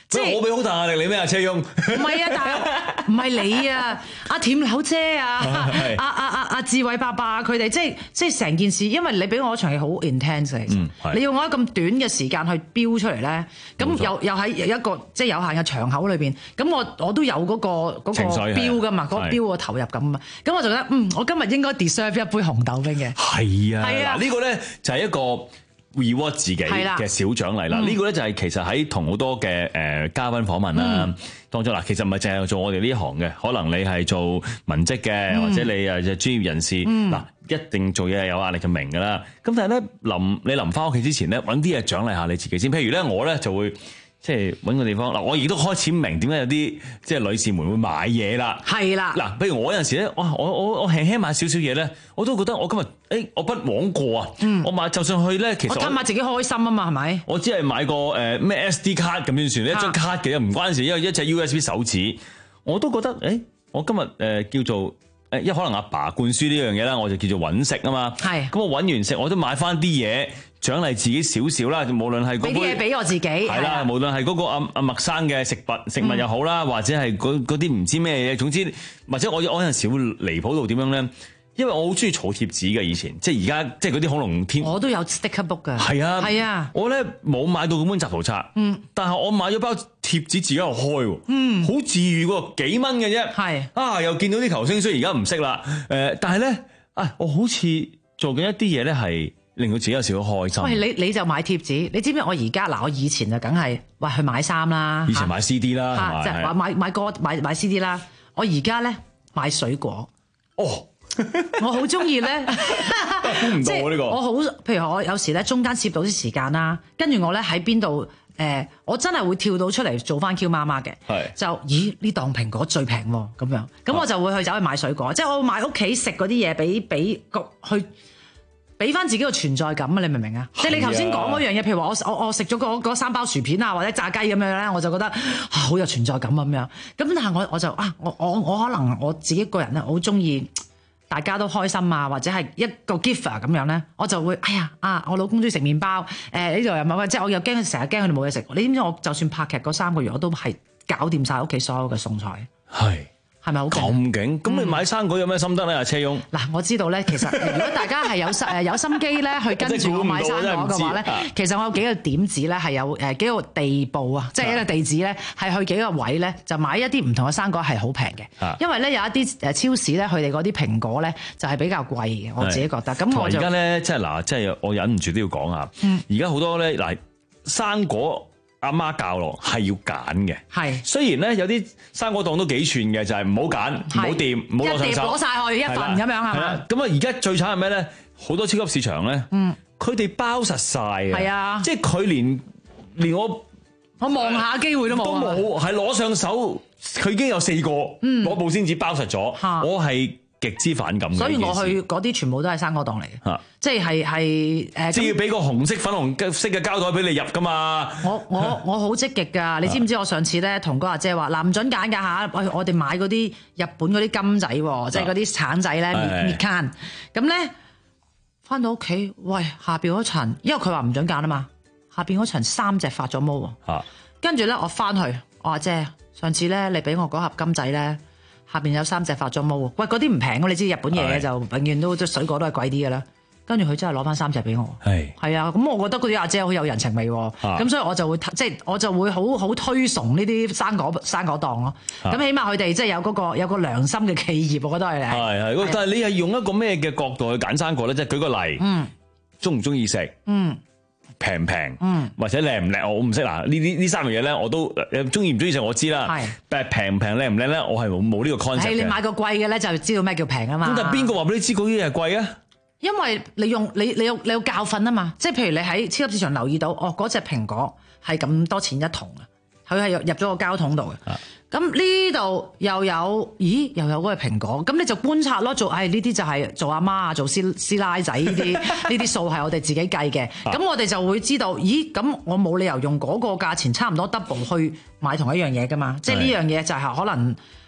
即係我俾好大壓力你咩啊，車翁？唔係啊，但係唔係你啊，阿甜柳姐啊，阿阿阿阿志偉伯伯佢哋，即係即係成件事，因為你俾我嗰場戲好 intense 其實， 嗯、 你要我喺咁短嘅時間去標出嚟咧，咁又又喺一個即係有限嘅場口裏邊，咁我我都有嗰、嗰個嗰、嗰個標噶嘛，嗰、嗰個標個投入咁嘛，咁我就覺得嗯，我今日應該 deserve 一杯紅豆冰嘅。 係啊， 係啊， 呢個咧就係一個 reward 自己嘅小獎勵啦。呢、嗯、個咧就係其實喺同好多嘅誒嘉賓訪問啦、嗯、當中嗱，其實唔係淨係做我哋呢一行嘅，可能你係做文職嘅，嗯、或者你誒就專業人士嗱、嗯，一定做嘢係有壓力就明㗎啦。咁但係咧臨你臨翻屋企之前咧，揾啲嘢獎勵下你自己先。譬如咧，我咧就會。即係揾個地方嗱，我亦都開始明點解有啲即係女士們會買嘢啦。係啦，嗱，譬如我有陣時咧，哇，我我我輕輕買少少嘢咧，我都覺得我今日誒、欸、我不枉過啊！嗯、我買就算去咧，其實我貪下自己開心啊嘛，係咪？我只係買個誒咩 S D 卡咁樣算，一張卡嘅唔關事，因為一隻 U S B 手指，我都覺得誒、欸，我今日誒、呃、叫做誒，一可能阿爸灌輸呢樣嘢啦，我就叫做揾食啊嘛。係，咁我揾完食，我都買翻啲嘢。獎勵自己少少啦，無論係嗰杯俾啲嘢俾我自己，係啦，無論係嗰個阿阿麥生嘅食物食物又好啦，嗯、或者係嗰啲唔知咩嘢，總之或者我我有陣時會離譜到點樣咧？因為我好中意儲貼紙嘅以前，即係而家即係嗰啲恐龍天，我都有 sticker book 㗎，係啊，係啊，我咧冇買到咁本集圖冊，嗯，但係我買咗包貼紙自己喺度開，嗯，好治愈喎，幾蚊嘅啫，係啊，又見到啲球星，雖然而家唔識啦，誒、呃，但係咧啊，我好似做緊一啲嘢咧係。令到自己有少少開心。喂，你你就買貼紙，你知唔知我而家嗱？我以前就梗係喂去買衫啦，以前買 C D 啦，即係話買買歌買買 C D 啦。我而家咧買水果。哦，我好中意咧，估唔到呢個。我好，譬如我有時咧中間攝到啲時間啦，跟住我咧喺邊度誒，我真係會跳到出嚟做翻 Q 媽媽嘅。係就咦呢檔蘋果最平喎咁樣，咁我就會去走去買水果，即係我買屋企食嗰啲嘢，俾俾個去。俾翻自己個存在感啊！你明唔明啊？即係你頭先講嗰樣嘢，譬如話我我我食咗嗰三包薯片啊，或者炸雞咁樣咧，我就覺得好有存在感咁樣。咁但係我我就啊，我我我可能我自己個人咧，我好中意大家都開心啊，或者係一個 giver 咁樣咧，我就會哎呀啊！我老公中意食麵包，誒呢度又冇，即係我又驚佢成日驚佢哋冇嘢食。你知唔知我就算拍劇嗰三個月，我都係搞掂晒屋企所有嘅餸菜。係。係咪好咁勁？咁你買生果有咩心得咧？阿車翁嗱，我知道咧，其實如果大家係有心誒有心機咧，去跟住我買生果嘅話咧，其實我有幾個點子咧，係有誒幾個地步啊，即係一個地址咧，係去幾個位咧，就買一啲唔同嘅生果係好平嘅。因為咧有一啲誒超市咧，佢哋嗰啲蘋果咧就係比較貴嘅，我自己覺得。咁我而家咧即係嗱，即係我忍唔住都要講下。而家好多咧嗱生果。阿媽教落係要揀嘅，係雖然咧有啲生果檔都幾串嘅，就係唔好揀，唔好掂，唔好攞上手，攞晒去一份咁樣係嘛？咁啊而家最慘係咩咧？好多超級市場咧，嗯，佢哋包實晒嘅，係啊，即係佢連連我我望下機會都冇，都冇，係攞上手，佢已經有四個，嗯，攞布先至包實咗，我係。極之反感嘅，所以我去嗰啲全部都係生果檔嚟嘅，即係係係誒，即係要俾個紅色、粉紅色嘅膠袋俾你入噶嘛。我我我好積極㗎，你知唔知我上次咧同嗰阿姐話嗱唔準揀㗎嚇，我我哋買嗰啲日本嗰啲金仔，即係嗰啲橙仔咧滅滅間，咁咧翻到屋企，喂下邊嗰層，因為佢話唔準揀啊嘛，下邊嗰層三隻發咗毛喎，跟住咧我翻去，我話姐上次咧你俾我嗰盒金仔咧。下邊有三隻發咗毛喎，喂嗰啲唔平㗎，你知日本嘢就永遠都即水果都係貴啲㗎啦。跟住佢真係攞翻三隻俾我，係係啊，咁我覺得嗰啲阿姐好有人情味喎，咁、啊、所以我就會即係我就會好好推崇呢啲生果生果檔咯。咁、啊、起碼佢哋即係有嗰個有個良心嘅企業，我覺得係係係。但係你係用一個咩嘅角度去揀生果咧？即係舉個例，嗯，中唔中意食？嗯。平唔平，嗯，或者靚唔靚，我唔識嗱。呢啲呢三樣嘢咧，我都中意唔中意食我知啦。係，但係平唔平靚唔靚咧，我係冇冇呢個 concept 嘅。係你買個貴嘅咧，就知道咩叫平啊嘛。咁但係邊個話俾你知嗰啲係貴啊？因為你用你你有你有教訓啊嘛。即係譬如你喺超級市場留意到，哦嗰隻蘋果係咁多錢一桶啊，佢係入入咗個膠桶度嘅。咁呢度又有，咦又有嗰個蘋果，咁你就觀察咯，做誒呢啲就係做阿媽啊，做師師奶仔呢啲呢啲數係我哋自己計嘅，咁我哋就會知道，咦咁我冇理由用嗰個價錢差唔多 double 去買同一樣嘢噶嘛，即係呢樣嘢就係可能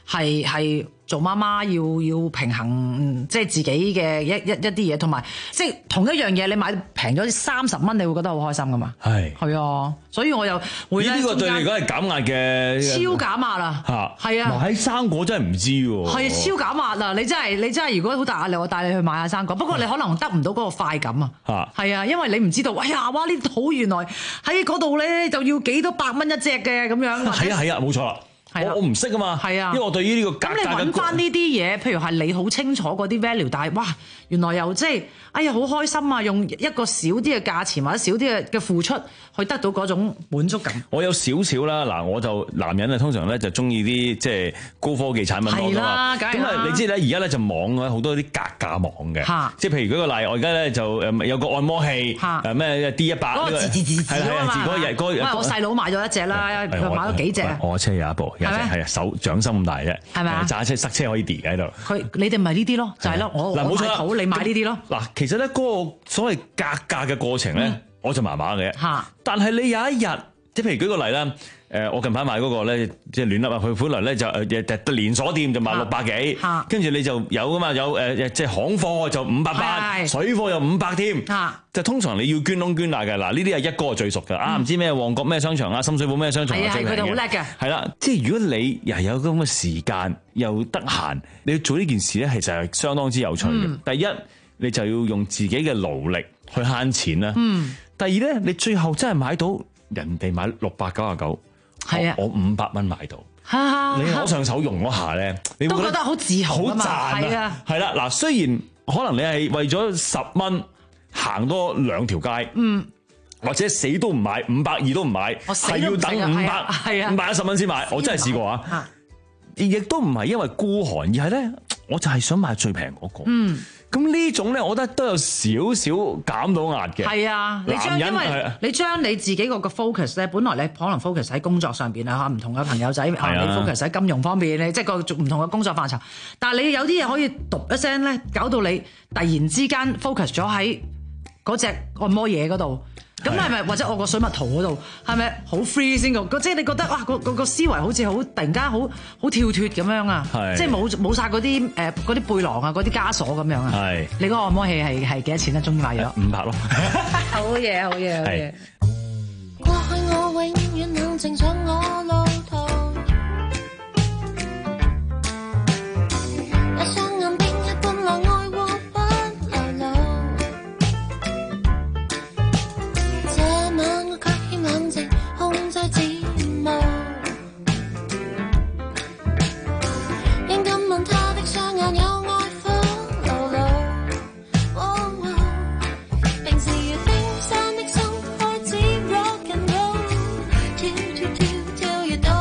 係係做媽媽要要平衡即係自己嘅一一一啲嘢，同埋即係同一樣嘢你買平咗三十蚊，你會覺得好開心噶嘛？係係啊，所以我又會呢個對你嚟講係減壓嘅， 超減壓啦嚇，係啊， 買生果真係唔知喎， 係超減壓啊！你真係你真係如果好大壓力，我帶你去買下生果，不過你可能得唔到嗰個快感啊，係啊，因為你唔知道，哎呀哇呢土原來喺嗰度咧就要幾多百蚊一隻嘅咁樣， 係啊係啊冇錯啦。我我唔識啊嘛，係啊，因為我對於呢個價格嘅， 咁你揾翻呢啲嘢，譬如係你好清楚嗰啲 value，但係哇，原來又即係，哎呀好開心啊！用一個少啲嘅價錢或者少啲嘅嘅付出，去得到嗰種滿足感。 我有少少啦，嗱，我就男人啊，通常咧就中意啲即係高科技產品多㗎嘛。咁啊，你知咧，而家咧就網咧好多啲格價網嘅，即係譬如舉個例，我而家咧就誒有個按摩器，誒咩 D 一百， 嗰個字字字字啊嘛。 嗰個日嗰日， 我細佬買咗一隻啦，佢買咗幾隻。 我車有一部。係啊，手掌心咁大啫，係咪啊？揸車塞車可以跌喺度。 佢你哋咪呢啲咯，就係咯，我嗱冇錯啦， 好你買呢啲咯。 嗱，其實咧嗰個所謂格價嘅過程咧，我就麻麻嘅。嚇！但係你有一日，即係譬如舉個例啦，誒，我近排買嗰個咧，即係亂笠啊，佢本來咧就誒誒連鎖店就賣六百幾，跟住你就有噶嘛，有誒即係行貨就五百八，水貨又五百添。就通常你要捐窿捐罅嘅，嗱呢啲係一哥最熟嘅，啊唔知咩旺角咩商場啊，深水埗咩商場啊， 係佢哋好叻嘅。係啦，即係如果你又有咁嘅時間又得閒，你要做呢件事咧，其實係相當之有趣嘅。第一，你就要用自己嘅勞力去慳錢啦。嗯。第二咧，你最後真係買到人哋買六百九十九，係啊，我五百蚊買到，你攞上手用嗰下咧，你會都覺得好自豪啊嘛，係啊， 係啦，嗱，雖然可能你係為咗十蚊行多兩條街，嗯，或者死都唔買，五百二都唔買，係要等五百，係啊，五百一十蚊先買，我真係試過啊，亦都唔係因為孤寒，而係咧，我就係想買最平嗰個，嗯。咁呢種咧，我覺得都有少少減到壓嘅。係啊， 你將因為你將你自己個個 focus 咧，本來你可能 focus 喺工作上邊啊嚇，唔同嘅朋友仔啊，你 focus 喺金融方面咧，即係個唔同嘅工作範疇。但係你有啲嘢可以讀一聲咧，搞到你突然之間 focus 咗喺嗰隻按摩嘢嗰度。咁係咪或者我個水蜜桃嗰度係咪好 free 先個？即係你覺得哇，個個個思維好似好突然間好好跳脫咁樣啊！即係冇冇曬嗰啲誒嗰啲背囊啊，嗰啲枷鎖咁樣啊！係你嗰個按摩器係係幾多錢咧？終於買咗五百咯！ 好嘢，好嘢，好嘢！ 過去我永遠冷靜上我路途，那雙眼冰一般來愛護不流露。這晚我卻欠冷靜，控制節目。應敢問他的雙眼有愛火流露。哦哦，平時如冰山的心開始 rock and roll，跳跳跳跳越大。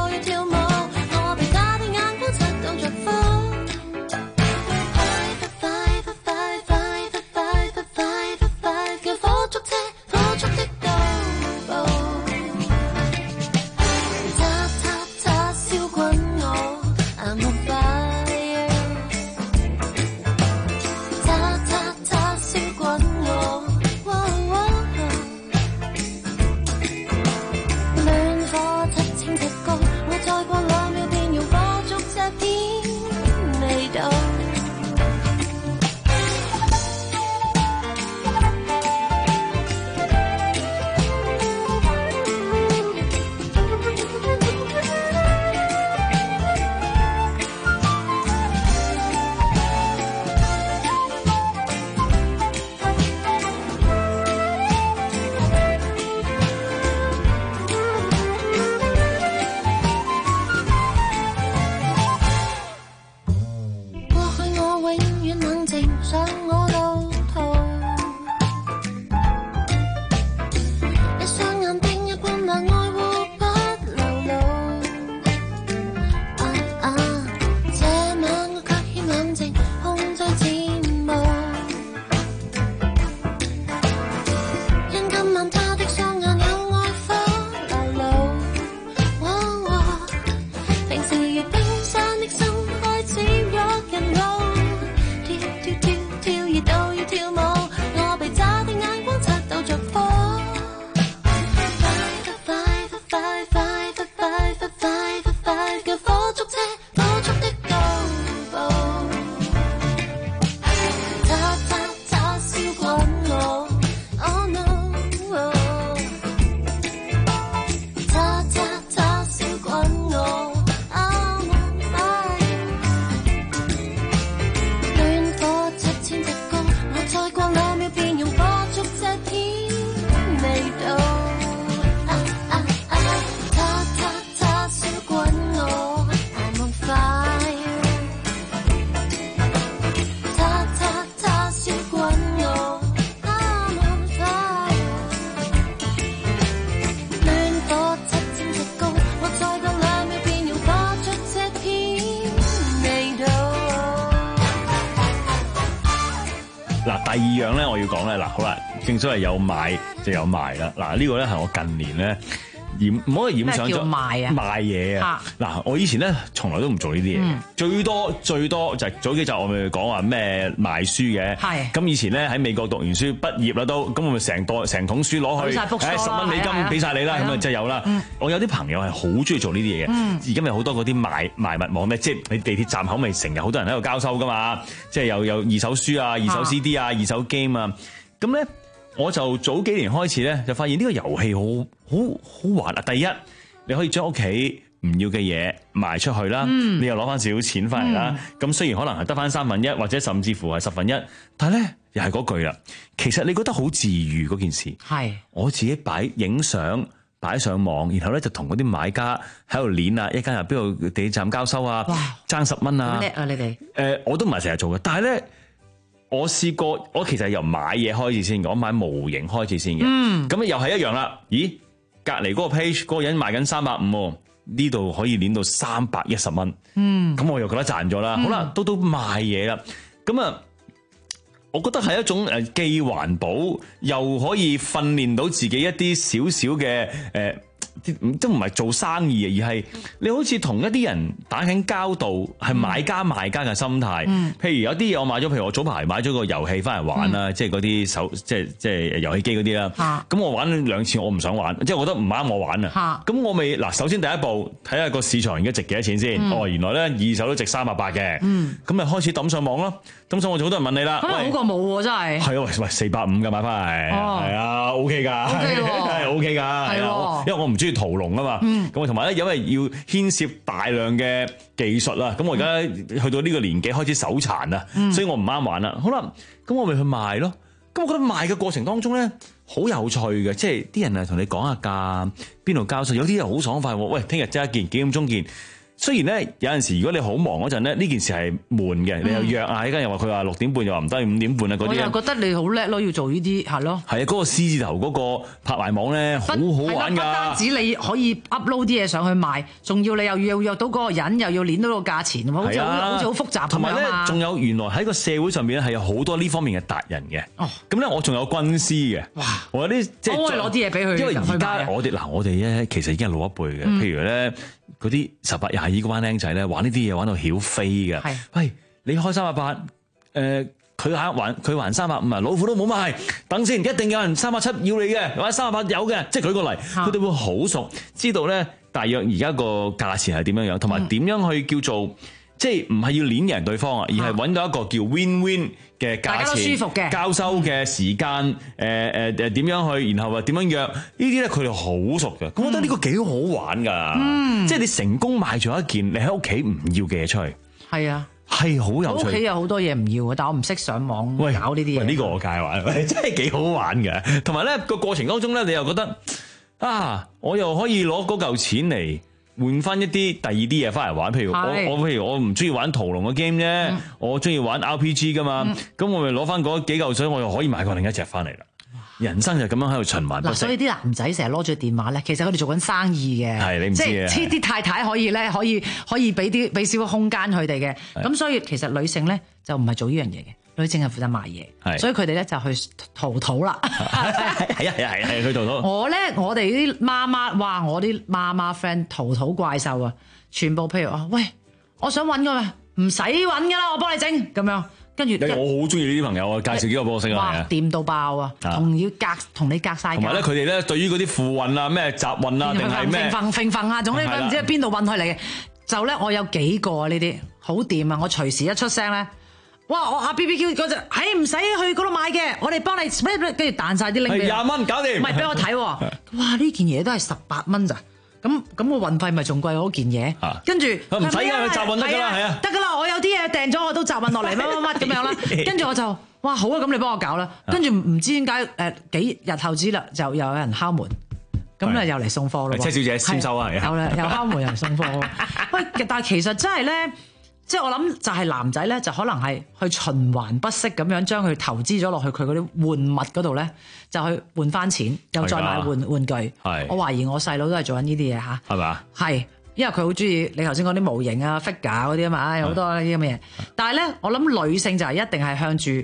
樣咧，我要講咧，嗱，好啦，正所謂有買就有賣啦。嗱，呢個咧係我近年咧染，唔好係染上咗咩叫賣啊？ 賣嘢啊！嗱，我以前咧從來都唔做呢啲嘢， 嗯最多最多就係早幾集我咪講話咩賣書嘅。 係咁以前咧喺美國讀完書畢業啦都，咁我咪成袋成桶書攞去， 去晒 bookstore 誒十蚊美係啊金俾晒你啦， 係啊咁啊即係有啦。我有啲朋友係好中意做呢啲嘢嘅， 嗯而家咪好多嗰啲賣賣物網咧，即係你地鐵站口咪成日好多人喺度交收噶嘛，即係有有二手書啊、二手 C D 啊、二手 game 啊，咁咧我就早幾年開始咧就發現呢個遊戲好好好玩啊！第一，你可以將屋企唔要嘅嘢賣出去啦， 嗯你又攞翻少少錢翻嚟啦。咁、雖然可能係得翻三分一，或者甚至乎係十分一，但係咧又係嗰句啦。其實你覺得好治愈嗰件事， 係我自己擺影相擺上網，然後咧就同嗰啲買家喺度攣啊，一間入邊度地鐵站交收啊，爭十蚊啊， 好叻啊！你哋誒、我都唔係成日做嘅，但係咧。我試過，我其實係由買嘢開始先嘅，我買模型開始先嘅。 嗯咁又係一樣啦。咦，隔離嗰個 page 嗰個人賣緊三百五喎，呢度可以攣到三百一十蚊。 嗯， 咁我又覺得賺咗啦。 嗯好啦，到到賣嘢啦，咁啊，我覺得係一種誒既環保又可以訓練到自己一啲少少嘅誒。啲都唔係做生意啊，而係你好似同一啲人打緊交道，係買家賣家嘅心態。 嗯譬如有啲嘢我買咗，譬如我早排買咗個遊戲翻嚟玩啦，即係嗰啲手即係即係遊戲機嗰啲啦。 嚇咁我玩咗兩次，我唔想玩，即係我覺得唔啱我玩啊。 嚇咁我咪嗱，首先第一步睇下個市場而家值幾多錢先。 嗯哦，原來咧二手都值三百八嘅。 嗯咁咪開始抌上網咯。抌上網就好多人問你啦。 咁啊好過冇喎，真係。 係啊，喂喂，四百五㗎買翻嚟， 哦係啊 OK 㗎 OK 喎係 OK 㗎，係係喎啊，因為我唔中意屠龍啊嘛。 嗯咁啊，同埋咧，因為要牽涉大量嘅技術啦，咁我而家去到呢個年紀開始手殘啦， 嗯所以我唔啱玩啦。好啦，咁我咪去賣咯。咁我覺得賣嘅過程當中咧，好有趣嘅，即係啲人啊同你講下價，邊度交收，有啲又好爽快喎。喂，聽日即刻見，幾點鐘見？雖然咧有陣時，如果你好忙嗰陣咧，呢件事係悶嘅，你又約啊，依家又話佢話六點半，又話唔得，五點半啊嗰啲。 我又覺得你好叻咯，要做呢啲係咯。 係啊，嗰個獅字頭嗰個拍賣網咧，好好玩㗎。 不單止你可以 upload 啲嘢上去賣，仲要你又要約到嗰個人，又要攣到個價錢，好似好好似好複雜咁同埋咧樣啊， 仲有原來喺個社會上面咧係有好多呢方面嘅達人嘅。 哦， 咁咧我仲有軍師嘅。哇！我有啲即係我可以攞啲嘢俾佢因為而去賣啊家我哋嗱，我哋咧其實已經係老一輩嘅， 嗯譬如咧嗰啲十八廿二嗰班僆仔咧玩呢啲嘢玩到曉飛嘅。 係， 喂，你開三百八，誒佢還還佢還三百五啊，老虎都冇賣，等先，一定有人三百七要你嘅，或者三百八有嘅，即係舉個例，佢哋會好熟，知道咧大約而家個價錢係點樣樣，同埋點樣去叫做。即係唔係要攆人對方啊，而係揾到一個叫 win-win 嘅價錢， 大家都舒服嘅交收嘅時間，誒誒誒點樣去，然後話點樣約，呢啲咧佢哋好熟嘅，咁我覺得呢個幾好玩㗎， 嗯即係你成功賣咗一件你喺屋企唔要嘅嘢出去， 係啊， 係好有趣。 我屋企有好多嘢唔要嘅，但我唔識上網搞呢啲嘢。 喂，呢個我介玩，喂真係幾好玩嘅。同埋咧個過程當中咧，你又覺得啊，我又可以攞嗰嚿錢嚟換翻一啲第二啲嘢翻嚟玩，譬如我係我譬如我唔中意玩屠龍嘅 game 啫，我中意玩 R P G 噶嘛，咁、我咪攞翻嗰幾嚿水，我又可以買過另一隻翻嚟啦。人生就咁樣喺度循環不嗱，所以息。 啲男仔成日攞住電話咧，其實佢哋做緊生意嘅， 係你唔知啊即係啲太太可以咧，可以可以俾啲俾少少空間佢哋嘅。咁所以其實女性咧就唔係做呢樣嘢嘅，女性係負責賣嘢， 係所以佢哋咧就去淘淘啦。 係啊係啊係啊係去淘淘。 我咧，我哋啲媽媽，哇！我啲媽媽 friend 淘淘怪獸啊，全部譬如話，喂，我想揾個唔使揾噶啦，我幫你整咁樣，跟住我好中意呢啲朋友啊，介紹幾個俾我識啊，係哇啊， 掂到爆啊， 啊同要隔同你隔晒同埋咧，佢哋咧對於嗰啲副運啊、咩集運啊，定係咩？ 揈揈揈啊，總之係啦唔知喺邊度運佢嚟嘅。就咧，我有幾個啊呢啲好掂啊！我隨時一出聲咧，哇！我阿 B B Q 嗰隻，唉唔使去嗰度買嘅，我哋幫你跟住彈晒啲拎俾你係廿蚊搞掂唔係俾我睇喎，哇！呢件嘢都係十八蚊咋，咁咁個運費咪仲貴過嗰件嘢？跟住唔使㗎佢集運得㗎啦係啊得㗎啦，我有啲嘢訂咗我都集運落嚟乜乜乜咁樣啦，跟住我就哇好啊，咁你幫我搞啦，跟住唔知點解誒幾日後之啦，就又有人敲門。咁咧又嚟送貨咯喎， 車小姐簽收啊，係啊， 有啦，又敲門又嚟送貨。喂，但係其實真係咧，即係我諗就係男仔咧，就可能係去循環不息咁樣將佢投資咗落去佢嗰啲玩物嗰度咧，就去換翻錢，又再買玩玩具。 係， 我懷疑我細佬都係做緊呢啲嘢嚇。 係嘛？ 係，因為佢好中意你頭先講啲模型啊、figure 嗰啲啊嘛，有好多呢啲咁嘅嘢。但係咧，我諗女性就係一定係向住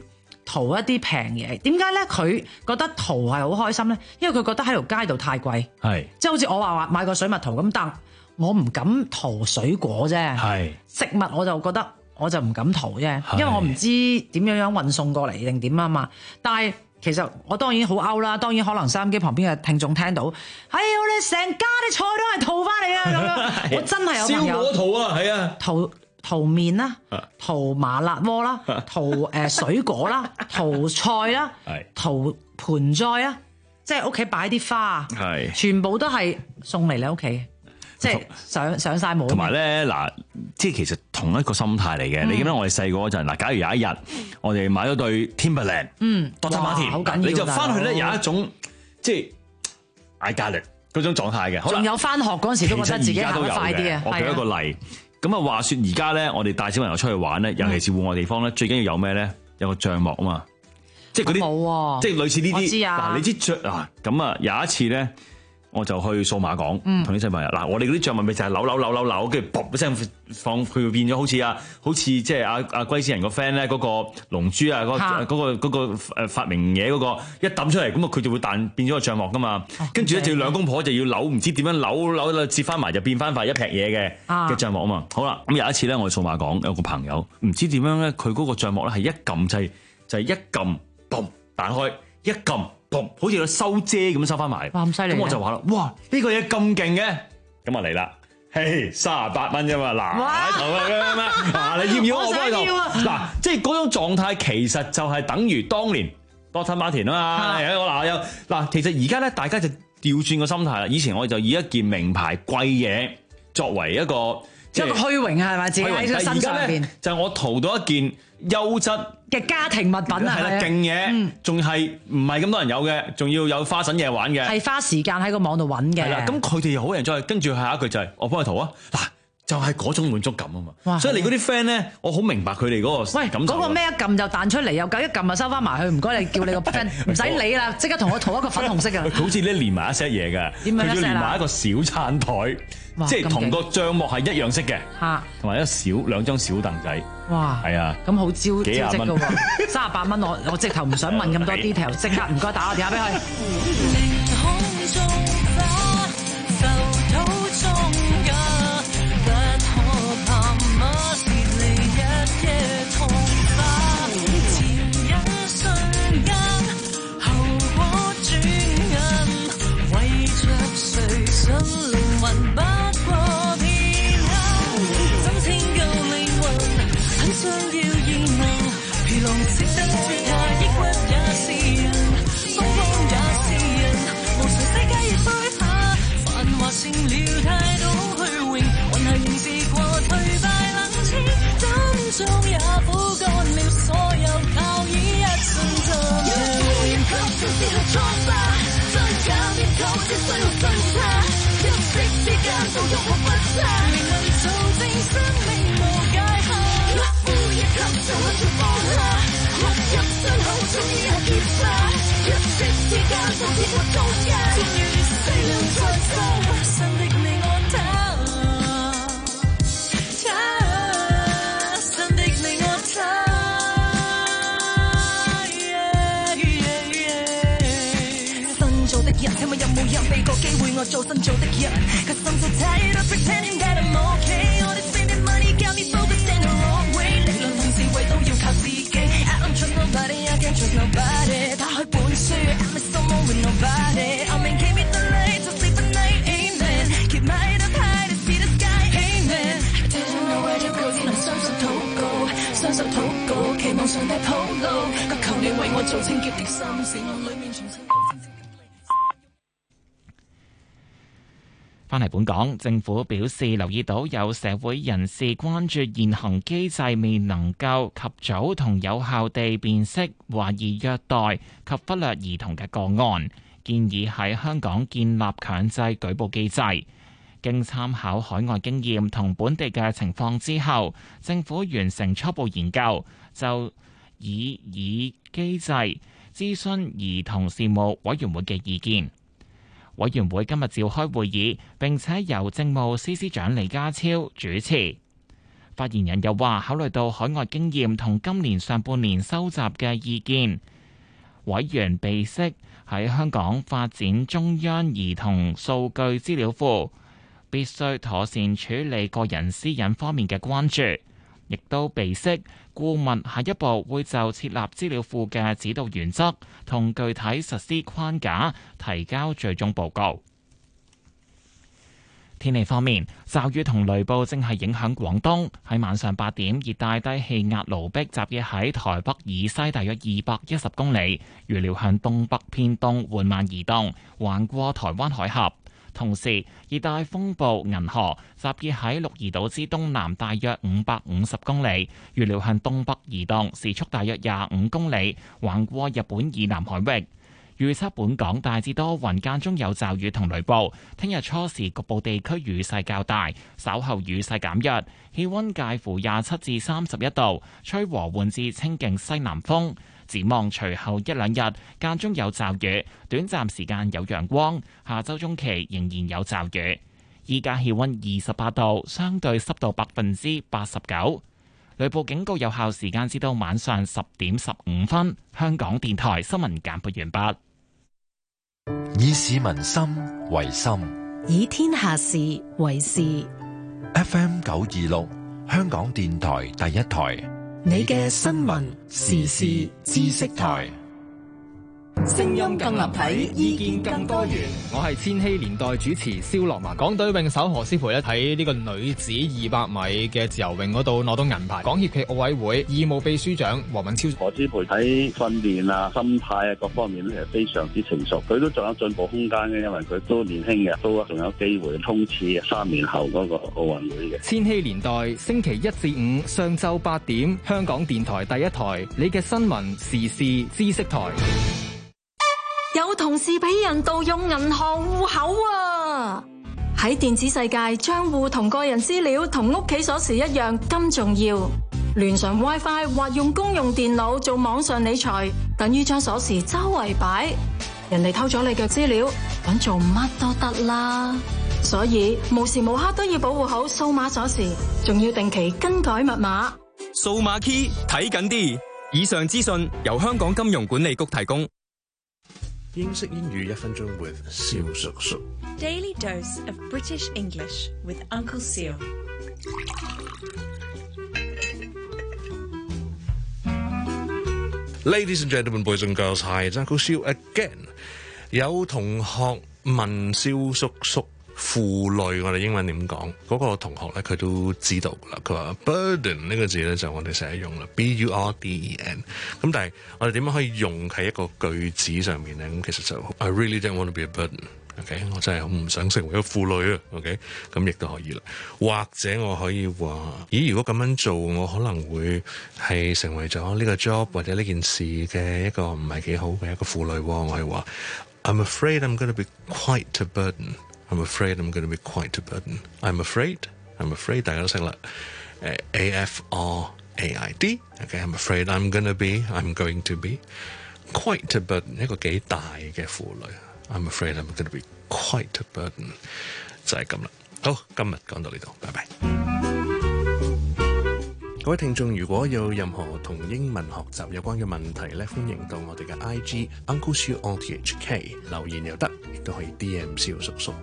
圖一啲平嘢。點解咧？佢覺得圖係好開心咧，因為佢覺得喺條街度太貴。 係， 即係好似我話話買個水蜜桃咁，但我唔敢圖水果啫。 係食物我就覺得我就唔敢圖啫，因為我唔知點樣樣運送過嚟定點啊嘛。但係其實我當然好勾啦，當然可能收音機旁邊嘅聽眾聽到，哎呀，我哋成家啲菜都係圖翻嚟啊咁樣，我真係有朋友燒鵝圖啊，係啊， 圖圖麵啦，圖麻辣鍋啦，圖誒水果啦，圖菜啦，圖盆栽啊，即係屋企擺啲花啊，全部都係送嚟你屋企。即係上上曬門， 同埋咧嗱，即係其實同一個心態嚟嘅。嗯、你記得我哋細個嗰陣嗱，假如有一日我哋買咗對 Timberland，嗯，Doctor Martens，你就翻去咧有一種即係 I got it 嗰種狀態嘅。 仲有翻學嗰陣時都覺得自己行得快啲啊！ 我舉一個例，咁啊話説而家咧，我哋帶小朋友出去玩咧，尤其是戶外地方咧，最緊要有咩咧？有個帳幕啊嘛，即係嗰啲，即係類似呢啲。嗱，你知帳啊，咁啊有一次咧。我就去數碼港，同啲小朋友嗱，我哋嗰啲帳幕咪就係扭扭扭扭扭，跟住噗一聲放，佢會變咗好似啊，好似即係阿阿龜仙人個 friend 咧，嗰個龍珠啊，嗰、嗰個嗰、嗰個嗰、嗰個誒發明嘢嗰個一抌出嚟，咁啊佢就會彈變咗個帳幕噶嘛，跟住咧就要兩公婆就要扭，唔知點樣扭扭扭接翻埋就變翻塊一劈嘢嘅嘅帳幕啊嘛。好啦，咁有一次咧，我去數碼港有個朋友唔知點樣咧，佢嗰個帳幕咧係一撳掣就係、是、一撳嘣彈開，一撳。好似個收遮咁收翻埋， 咁犀利！ 咁我就話啦，哇！呢、呢個嘢咁勁嘅，咁啊嚟啦，嘿，三十八蚊啫嘛，嗱，頭啊嗱，你要唔要我幫你圖？嗱，即係嗰種狀態，其實就係等於當年 Doctor Martens 啊嘛，我嗱有嗱，其實而家咧，大家就調轉個心態啦。以前我哋就以一件名牌貴嘢作為一個一個虛榮係咪？自己喺個身上邊， 就係、我淘到一件優質嘅家庭物品啊， 係啦，勁嘢，仲係唔係咁多人有嘅，仲要有花神嘢玩嘅， 係花時間喺個網度揾嘅。 係啦，咁佢哋又好人再跟住下一句就係、是、我幫佢圖啊，嗱就係、是、嗰種滿足感啊嘛。所以你嗰啲 friend 咧，我好明白佢哋嗰個喂感受。 嗰、那個咩一撳就彈出嚟，又夠一撳就收翻埋去，唔該你叫你個 friend 唔使理啦，即刻同我圖一個粉紅色嘅。 好似咧連埋一 set 嘢嘅，佢要連埋一個小餐台。即係同個帳幕係一樣式嘅，同埋一小兩張小凳仔。哇！係啊， 咁好招招積嘅喎，三十八蚊我我直頭唔想問咁多 detail， 即刻唔該打個電話俾佢。 我做新做的人 Cause I'm so tired of pretending that I'm okay All this spending money got me focused in the wrong way 力量同智慧都要靠自己 I don't trust nobody, I can't trust nobody 打開本書 I'm in someone with nobody I mean, give me the light to sleep at night, amen Keep my head up high to see the sky, amen I didn't know where to go 只能雙手禱告雙手禱告期望上帝鋪路求求你為我做清潔的心使我裡面重新返嚟本港，政府表示留意到有社會人士關注現行機制未能夠及早同有效地辨識懷疑虐待及忽略兒童嘅個案，建議喺香港建立強制舉報機制。經參考海外經驗同本地嘅情況之後，政府完成初步研究，就以以機制諮詢兒童事務委員會嘅意見。委員會今日召開會議，並且由政務司司長李家超主持。 發言人又話，考慮到海外經驗同今年上半年收集嘅意見，委員備悉喺香港發展中央兒童數據資料庫，必須妥善處理個人私隱方面嘅關注，亦都備悉顧問下一步會就設立資料庫嘅指導原則同具體實施框架提交最終報告。天氣方面，驟雨同雷暴正係影響廣東。喺晚上八點，熱帶低氣壓盧碧集結喺台北以西大約二百一十公里，預料向東北偏東緩慢移動，橫過台灣海峽。同時，熱帶風暴銀河集結喺鹿兒島之東南大約五百五十公里，預料向東北移動，時速大約廿五公里，橫過日本以南海域。預測本港大致多雲，間中有驟雨同雷暴。聽日初時局部地區雨勢較大，稍後雨勢減弱，氣溫介乎廿七至三十一度，吹和緩至清勁西南風。展望隨後一兩日間中有驟雨，短暫時間有陽光。下周中期仍然有驟雨。依家氣溫二十八度，相對濕度百分之八十九。雷暴警告有效時間至到晚上十點十五分。香港電台新聞簡報完畢。 以市民心為心， 以天下事為事。 F M 九二六，香港電台第一台， 你嘅新聞時事知識台。 聲音更立體，意見更多元。 我係千禧年代主持蕭樂文。港隊泳手何詩蓓咧喺呢個女子二百米嘅自由泳嗰度攞到銀牌。港協暨奧委會義務秘書長黃敏超， 何詩蓓喺訓練啊、心態啊各方面咧係非常之成熟，佢都仲有進步空間嘅，因為佢都年輕嘅，都仲有機會衝刺三年後嗰個奧運會嘅。 千禧年代星期一至五上晝八點，香港電台第一台，你嘅新聞時事知識台。 有同事俾人盜用銀行戶口啊！喺電子世界，賬戶同個人資料同屋企鎖匙一樣咁重要。連上 WiFi 或用公用電腦做網上理財，等於將鎖匙周圍擺。人哋偷咗你嘅資料，想做乜都得啦。所以無時無刻都要保護好數碼鎖匙，仲要定期更改密碼。 數碼 key 睇緊啲。以上資訊由香港金融管理局提供。 英式英語一分鐘 with 蕭叔叔。 Daily dose of British English with Uncle Seal。 Ladies and gentlemen, boys and girls, hi, it's Uncle Seal again。有同學問蕭叔叔負累，我哋英文點講？嗰、那個同學咧，佢都知道噶啦。佢話 burden 呢個字咧，就我哋成日用啦 ，b u r d e n。咁但係我哋點樣可以用喺一個句子上面咧？咁其實就 I really don't want to be a burden。OK， 我真係好唔想成為一個負累啊。OK， 咁亦都可以啦。或者我可以話，咦？如果咁樣做，我可能會係成為咗呢個 job 或者呢件事嘅一個唔係幾好嘅一個負累。我係話 I'm afraid I'm going to be quite a burden。I'm afraid I'm going to be quite a burden. I'm afraid. I'm afraid. 大家都識啦。誒 A F R A I D。OK。I'm afraid I'm going to be. I'm going to be quite a burden。一個幾大嘅負累。I'm afraid I'm going to be quite a burden。就係咁啦。好，今日講到呢度，拜拜。各位聽眾，如果有任何同英文學習有關嘅問題咧，歡迎到我哋嘅 I G Uncle Siu on T H K 留言又得，亦都可以 D M 蕭叔叔。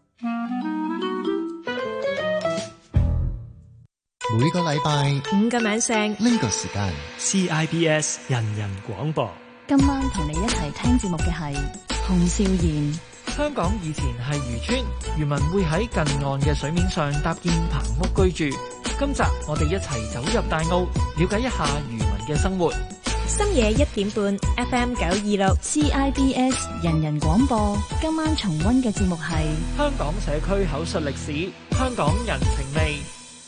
每個禮拜五個晚上呢個時間 C I B S 人人廣播。 今晚同你一齊聽節目嘅係洪少賢。 香港以前係漁村，漁民會喺近岸嘅水面上搭建棚屋居住。今集我哋一齊走入大澳，了解一下漁民嘅生活。 深夜一點半 F M 九二六 C I B S 人人廣播。今晚重溫嘅節目係香港社區口述歷史，香港人情味。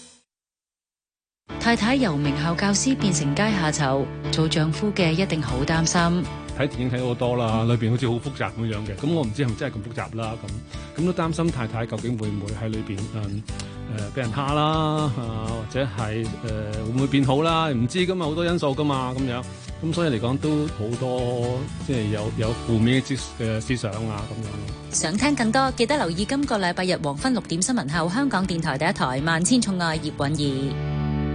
太太由名校教師變成階下囚，做丈夫嘅一定好擔心。 睇電影睇好多啦，裏邊好似好複雜咁樣嘅，咁我唔知係咪真係咁複雜啦，咁咁都擔心太太究竟會唔會喺裏邊誒誒俾人蝦啦，啊或者係誒、呃、會唔會變好啦？唔知噶嘛，好多因素噶嘛，咁樣咁所以嚟講都好多即係有有負面嘅思思想啊咁樣。 想聽更多，記得留意今個禮拜日黃昏六點新聞後，香港電台第一台《萬千寵愛葉韻儀》。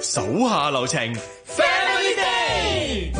手下留情 ，Family Day。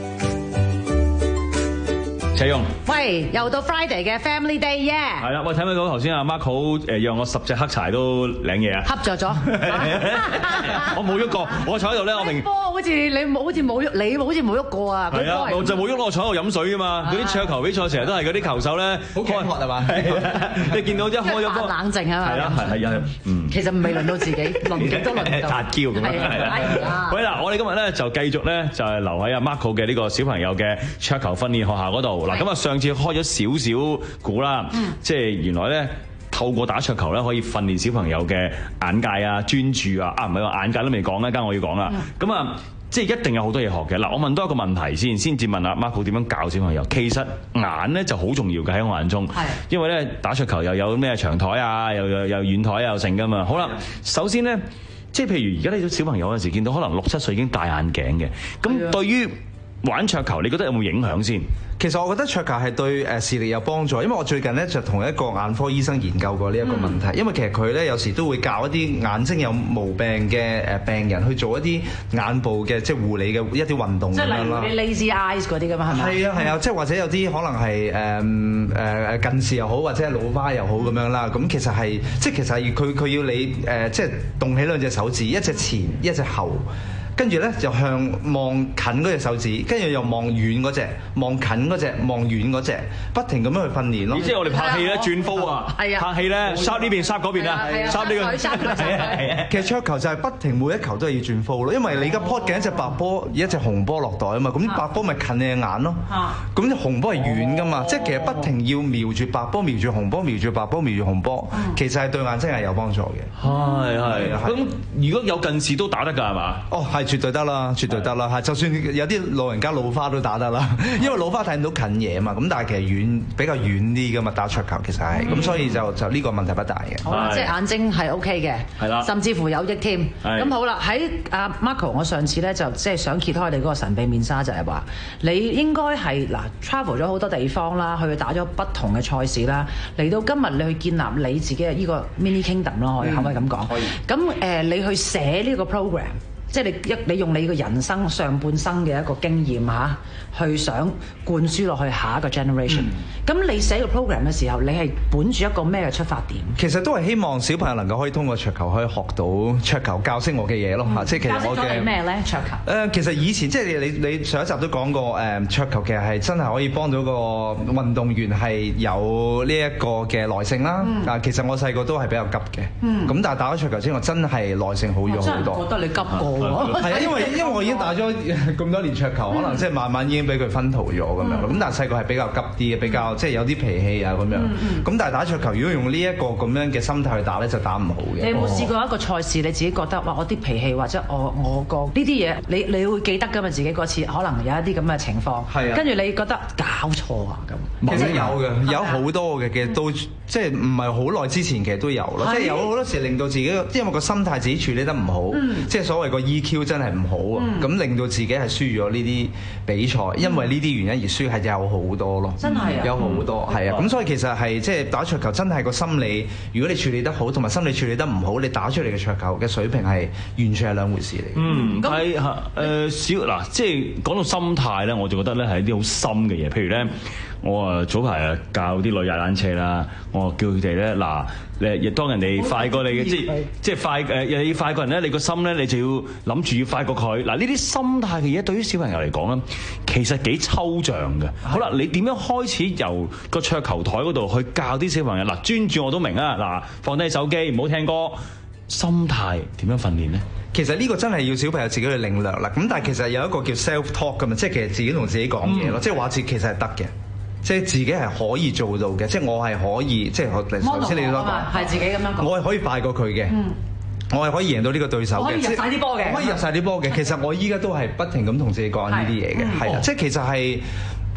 齊用， 喂，又到 Friday 嘅 Family Day 耶！ 係啦，喂，睇唔睇到頭先阿 Marco 誒讓我十隻黑柴都領嘢啊？ 恰咗咗， 我冇喐過，我坐喺度咧，我平波好似你冇好似冇喐，你好似冇喐過啊！ 係啊，我就冇喐咯，我坐喺度飲水㗎嘛。嗰啲桌球比賽成日都係嗰啲球手咧， 好開學係嘛？ 你見到一開咗波， 冷靜啊嘛。 係啦，係係係，嗯。 其實未輪到自己，輪極都輪到。 達嬌咁樣係啦。喂嗱，我哋今日咧就繼續咧就係留喺阿 Marco 嘅呢個小朋友嘅桌球訓練學校嗰度。嗱，咁啊上次開咗少少估啦，即係原來咧透過打桌球咧可以訓練小朋友嘅眼界啊、專注啊，啊唔係話眼界都未講咧，間我要講啦。咁啊，即係一定有好多嘢學嘅。嗱，我問多一個問題先，先至問阿 Marco 點樣教小朋友。其實眼咧就好重要嘅喺我眼中，因為咧打桌球又有咩長台啊，又有又遠台又成噶嘛。好啦，首先咧，即係譬如而家呢啲小朋友有陣時見到可能六七歲已經戴眼鏡嘅，咁對於玩桌球，你覺得有冇影響先？ 其實我覺得桌球係對誒視力有幫助，因為我最近咧就同一個眼科醫生研究過呢一個問題。嗯、因為其實佢咧有時都會教一啲眼睛有毛病嘅誒病人去做一啲眼部嘅即係護理嘅一啲運動咁樣啦。即係例如啲 lazy eyes 嗰啲㗎嘛，係咪？係啊係啊，即係或者有啲可能係誒誒誒近視又好，或者係老花又好咁樣啦。咁其實係即係其實係佢佢要你誒即係動起兩隻手指，一隻前一隻後。跟住咧就向望近嗰隻手指，跟住又望遠嗰隻，望近嗰隻，望遠嗰隻，不停咁樣去訓練咯。 即係我哋拍戲咧轉鋒啊，拍戲咧殺呢邊殺嗰邊啊，殺呢個。係啊係啊。 其實桌球就係不停每一球都係要轉鋒咯，因為你而家 pot 緊一隻白波，一隻紅波落袋啊嘛，咁白波咪近你嘅眼咯。咁隻紅波係遠噶嘛，即係其實不停要瞄住白波，瞄住紅波，瞄住白波，瞄住紅波，其實係對眼睛係有幫助嘅。 係係。咁如果有近視都打得㗎係嘛？ 哦，係。絕對得啦，絕對得啦，係就算有啲老人家老花都打得啦，因為老花睇唔到近嘢啊嘛，咁但係其實遠比較遠啲噶嘛，打桌球其實係，咁、嗯、所以就就呢個問題不大嘅。 好啦，即係眼睛係 OK 嘅，係啦，甚至乎有益添。咁好啦，喺阿 Marco，我上次咧就即係想揭開你嗰個神秘面紗，就係話你應該係嗱 travel 咗好多地方啦，去打咗不同嘅賽事啦，嚟到今日你去建立你自己嘅呢個 mini kingdom 咯，可以可唔可以咁講？可以。咁誒，你去寫呢個 program。即係你一你用你個人生上半生嘅一個經驗嚇，去想灌輸落去下一個 generation。咁、嗯、你寫個 program 嘅時候，你係本住一個咩嘅出發點？ 其實都係希望小朋友能夠可以通過桌球可以學到桌球教識我嘅嘢咯嚇。即係其實我嘅教識咗你咩咧？桌球誒、呃，其實以前即係你你上一集都講過誒、呃，桌球其實係真係可以幫到個運動員係有呢一個嘅耐性啦。啊、嗯，其實我細個都係比較急嘅。嗯。咁但係打咗桌球之後，我真係耐性好咗好多。 我覺得你急過。 係啊，因為因為我已經打咗咁多年桌球，可能即係慢慢已經俾佢薰陶咗咁樣。咁但係細個係比較急啲嘅，比較即係有啲脾氣啊咁樣。咁但係打桌球，如果用呢一個咁樣嘅心態去打咧，就打唔好嘅。 你有冇試過一個賽事，你自己覺得哇，我啲脾氣或者我我個呢啲嘢，你你會記得㗎嘛？自己嗰次可能有一啲咁嘅情況，係啊，跟住你覺得搞錯啊咁。 其實有嘅，有好多嘅，其實到即係唔係好耐之前，其實都有咯。即係有好多時令到自己，因為個心態自己處理得唔好，即係所謂個 E Q。真係唔好啊！咁、嗯、令到自己係輸咗呢啲比賽，嗯、因為呢啲原因而輸係有好多咯。 真係啊， 有好多係啊！咁、嗯、所以其實係即係打桌球真係個心理，如果你處理得好，同埋心理處理得唔好，你打出嚟嘅桌球嘅水平係完全係兩回事嚟。 嗯，係嚇誒小嗱，即係講到心態咧，我就覺得咧係一啲好深嘅嘢。譬如咧，我啊早排啊教啲女踩單車啦，我叫佢哋咧嗱。誒，亦當人哋快過你嘅，即係即係快誒，又要快過人咧，你個心咧，你就要諗住要快過佢。嗱，呢啲心態嘅嘢，對於小朋友嚟講咧，其實幾抽象嘅。好啦，你點樣開始由個桌球台嗰度去教啲小朋友？嗱，專注我都明啊。嗱，放低手機，唔好聽歌。心態點樣訓練咧？ 其實呢個真係要小朋友自己去領略啦。咁但係其實有一個叫 self talk 㗎嘛，即係其實自己同自己講嘢咯，即係話自己其實係得嘅。即係自己係可以做到嘅，即係我係可以，即係頭先你所講， 係自己咁樣講， 我係可以快過佢嘅，嗯、我係可以贏到呢個對手嘅， 可以入晒啲波嘅， 可以入晒啲波嘅。其實我依家都係不停咁同自己講呢啲嘢嘅，係啊、嗯，即係其實係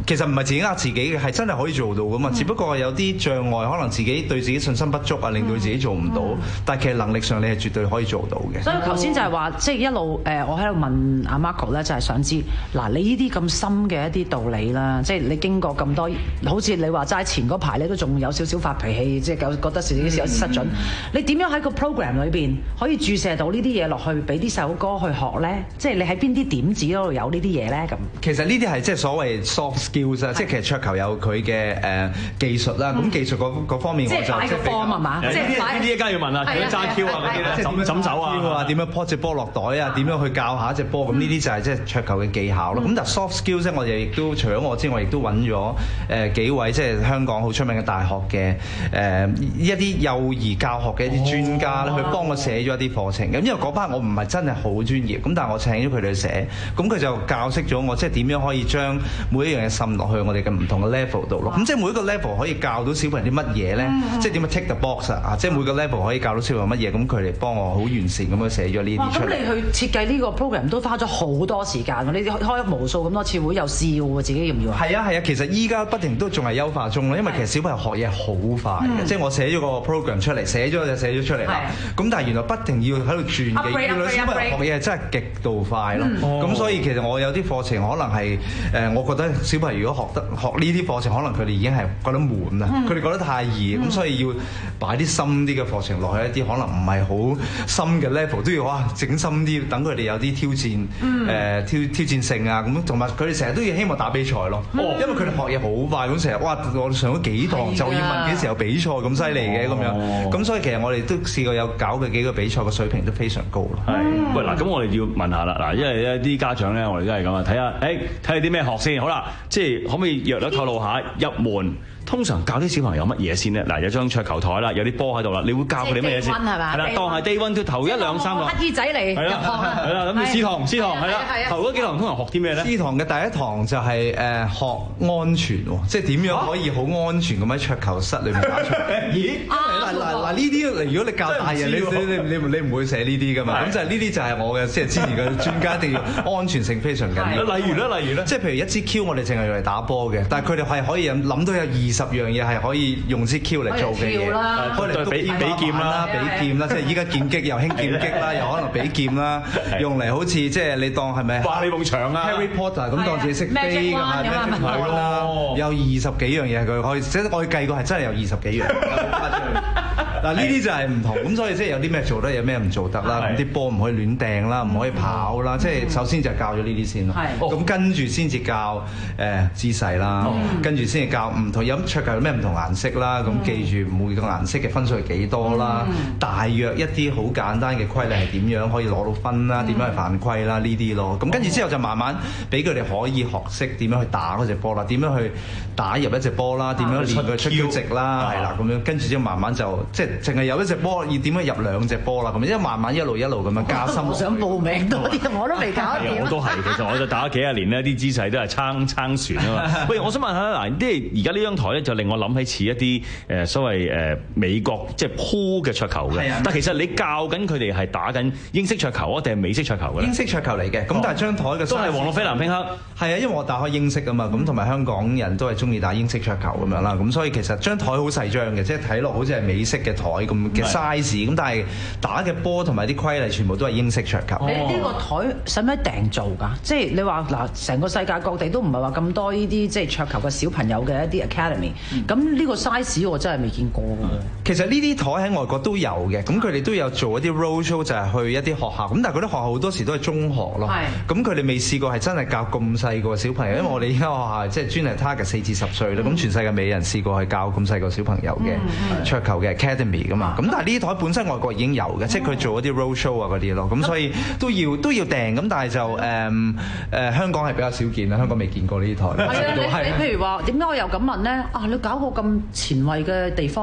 其實唔係自己呃自己嘅，係真係可以做到噶嘛。只不過有啲障礙，可能自己對自己信心不足啊，令到自己做唔到。但係其實能力上你係絕對可以做到嘅。 所以頭先就係話，即係一路誒，我喺度問阿 Marco 咧，就係想知嗱，你呢啲咁深嘅一啲道理啦，即係你經過咁多，好似你話齋前嗰排你都仲有少少發脾氣，即係覺得自己有失準。你點樣喺個 program 裏邊可以注射到呢啲嘢落去，俾啲細佬哥去學咧？即係你喺邊啲點子嗰度有呢啲嘢咧？咁其實呢啲係即係所謂 soft skills 啊，即係其實桌球有佢嘅誒技術啦。咁技術嗰方面我就即係擺個 form 係嘛？即係呢啲一間要問啊，點揸 Q 啊嗰啲咧，怎怎走啊？ 點樣 po 隻波落袋啊？點樣去教下一隻波？咁呢啲就係即係桌球嘅技巧咯。咁但係 soft skills 咧，我哋亦都除咗我之外，亦都揾咗誒幾位即係香港好出名嘅大學嘅誒一啲幼兒教學嘅一啲專家咧，去幫我寫咗一啲課程。咁因為嗰班我唔係真係好專業，咁但係我請咗佢哋去寫，咁佢就教識咗我即係點樣可以將每一樣嘢滲落去我哋嘅唔同嘅 level 度咯。咁即係每一個 level 可以教到小朋友啲乜嘢咧？即係點樣 take the box 啊？即係每個 level 可以教到小朋友乜嘢？咁佢哋幫我好完善咁樣寫咗呢啲出嚟。 咁你去設計呢個 program 都花咗好多時間，你開咗無數咁多次會，又試喎，自己要唔要啊？ 係啊係啊，其實依家不停都仲係優化中咯，因為其實小朋友學嘢好快嘅，嗯、即係我寫咗個 program 出嚟，寫咗就寫咗出嚟啦。咁但係原來不停要喺度轉嘅，原來小朋友學嘢係真係極度快咯。咁、嗯、所以其實我有啲課程可能係誒，我覺得小朋友如果學得學呢啲課程，可能佢哋已經係覺得悶啦，佢哋、嗯、覺得太易，咁、嗯、所以要擺啲深啲嘅課程落去一啲可能唔係好深嘅 level， 都要哇整深啲，等佢哋有啲挑戰誒、嗯呃、挑挑戰性啊咁，同埋佢哋成日都要希望打比賽咯，嗯、因為佢哋學嘢好快，咁成日哇我上咗幾堂的就要問幾時有比賽咁犀利嘅咁樣，咁所以其實我哋都試過有搞嘅幾個比賽嘅水平都非常高咯。 係，喂嗱，咁我哋要問下啦，嗱，因為咧啲家長咧，我哋都係咁啊，睇下，誒睇你啲咩學先，好啦，即係可唔可以約咗透露下入門？通常教啲小朋友乜嘢先咧？嗱，有張桌球台啦，有啲波喺度啦，你會教佢哋乜嘢先？係啦，當係 day one 頭一兩三個乞兒仔嚟入學啦。 係啦，咁你試堂試堂係啦，頭嗰幾堂通常學啲咩咧？ 試堂嘅第一堂就係誒學安全喎，即係點樣可以好安全咁喺桌球室裏面打球？咦？嗱嗱嗱呢啲，如果你教大人，你你你你唔會寫呢啲噶嘛？咁就係呢啲就係我嘅即係之前嘅專家，一定要安全性非常緊要。 例如咧，例如咧， 即係譬如一支 Q，我哋淨係用嚟打波嘅，但係佢哋係可以諗到有二十樣嘢係可以用支 Q 嚟做嘅嘢，可能比比劍啦、比劍啦，即係依家劍擊又興劍擊啦，又可能比劍啦，用嚟好似即係你當係咪？掛你埲牆啊 ！Harry Potter 咁當自己識飛㗎嘛？Magic Wand 啦，有二十幾樣嘢佢可以，即係我計過係真係有二十幾樣。嗱呢啲就係唔同，咁所以即係有啲咩做得，有咩唔做得啦。咁啲波唔可以亂掟啦，唔可以跑啦。即係首先就教咗呢啲先咯。咁跟住先至教誒姿勢啦，跟住先至教唔同有桌球有咩唔同顏色啦。咁記住每個顏色嘅分數係幾多啦，大約一啲好簡單嘅規例係點樣可以攞到分啦，點樣去犯規啦呢啲咯。咁跟住之後就慢慢俾佢哋可以學識點樣去打嗰隻波啦，點樣去打入一隻波啦，點樣練佢出腰直啦，係啦咁樣。跟住之後慢慢就即係淨係有一隻波，要點樣入兩隻波啦？咁因為慢慢一路一路咁樣加深。 我想報名多啲，我都未搞掂。 我都係，其實我就打咗幾廿年咧，啲姿勢都係撐撐船啊嘛。喂，我想問下嗱，即係而家呢張台咧，就令我諗起似一啲誒所謂誒美國即係 pool 嘅桌球嘅。但係其實你教緊佢哋係打緊英式桌球啊，定係美式桌球嘅咧？ 英式桌球嚟嘅，咁但係張台嘅都係黃綠菲藍拼黑。 係啊，因為我打開英式啊嘛，咁同埋香港人都係中意打英式桌球咁樣啦，咁所以其實張台好細張嘅，即係睇落好似係美式嘅台咁嘅 size，咁但係打嘅波同埋啲規例全部都係英式桌球。 你呢個台使唔使訂做㗎？即係你話嗱，成個世界各地都唔係話咁多呢啲即係桌球嘅小朋友嘅一啲 academy，咁呢、嗯、個 size 我真係未見過㗎。 其實呢啲台喺外國都有嘅，咁佢哋都有做一啲 road show，就係去一啲學校，咁但係嗰啲學校好多時都係中學咯。咁佢哋未試過係真係教咁細個小朋友，因為我哋而家學校即係專係 target 四至十歲啦，咁、嗯、全世界未有人試過係教咁細個小朋友嘅桌球嘅 academy 㗎嘛。咁但係呢啲台本身外國已經有嘅，即係佢做一啲 road show 啊嗰啲咯，咁所以都要都要訂，咁但係就誒誒、嗯呃、香港係比較少見啦，香港未見過呢啲台。 係啊，你你譬如話點解我又咁問咧？啊，你搞個咁前衞嘅地方，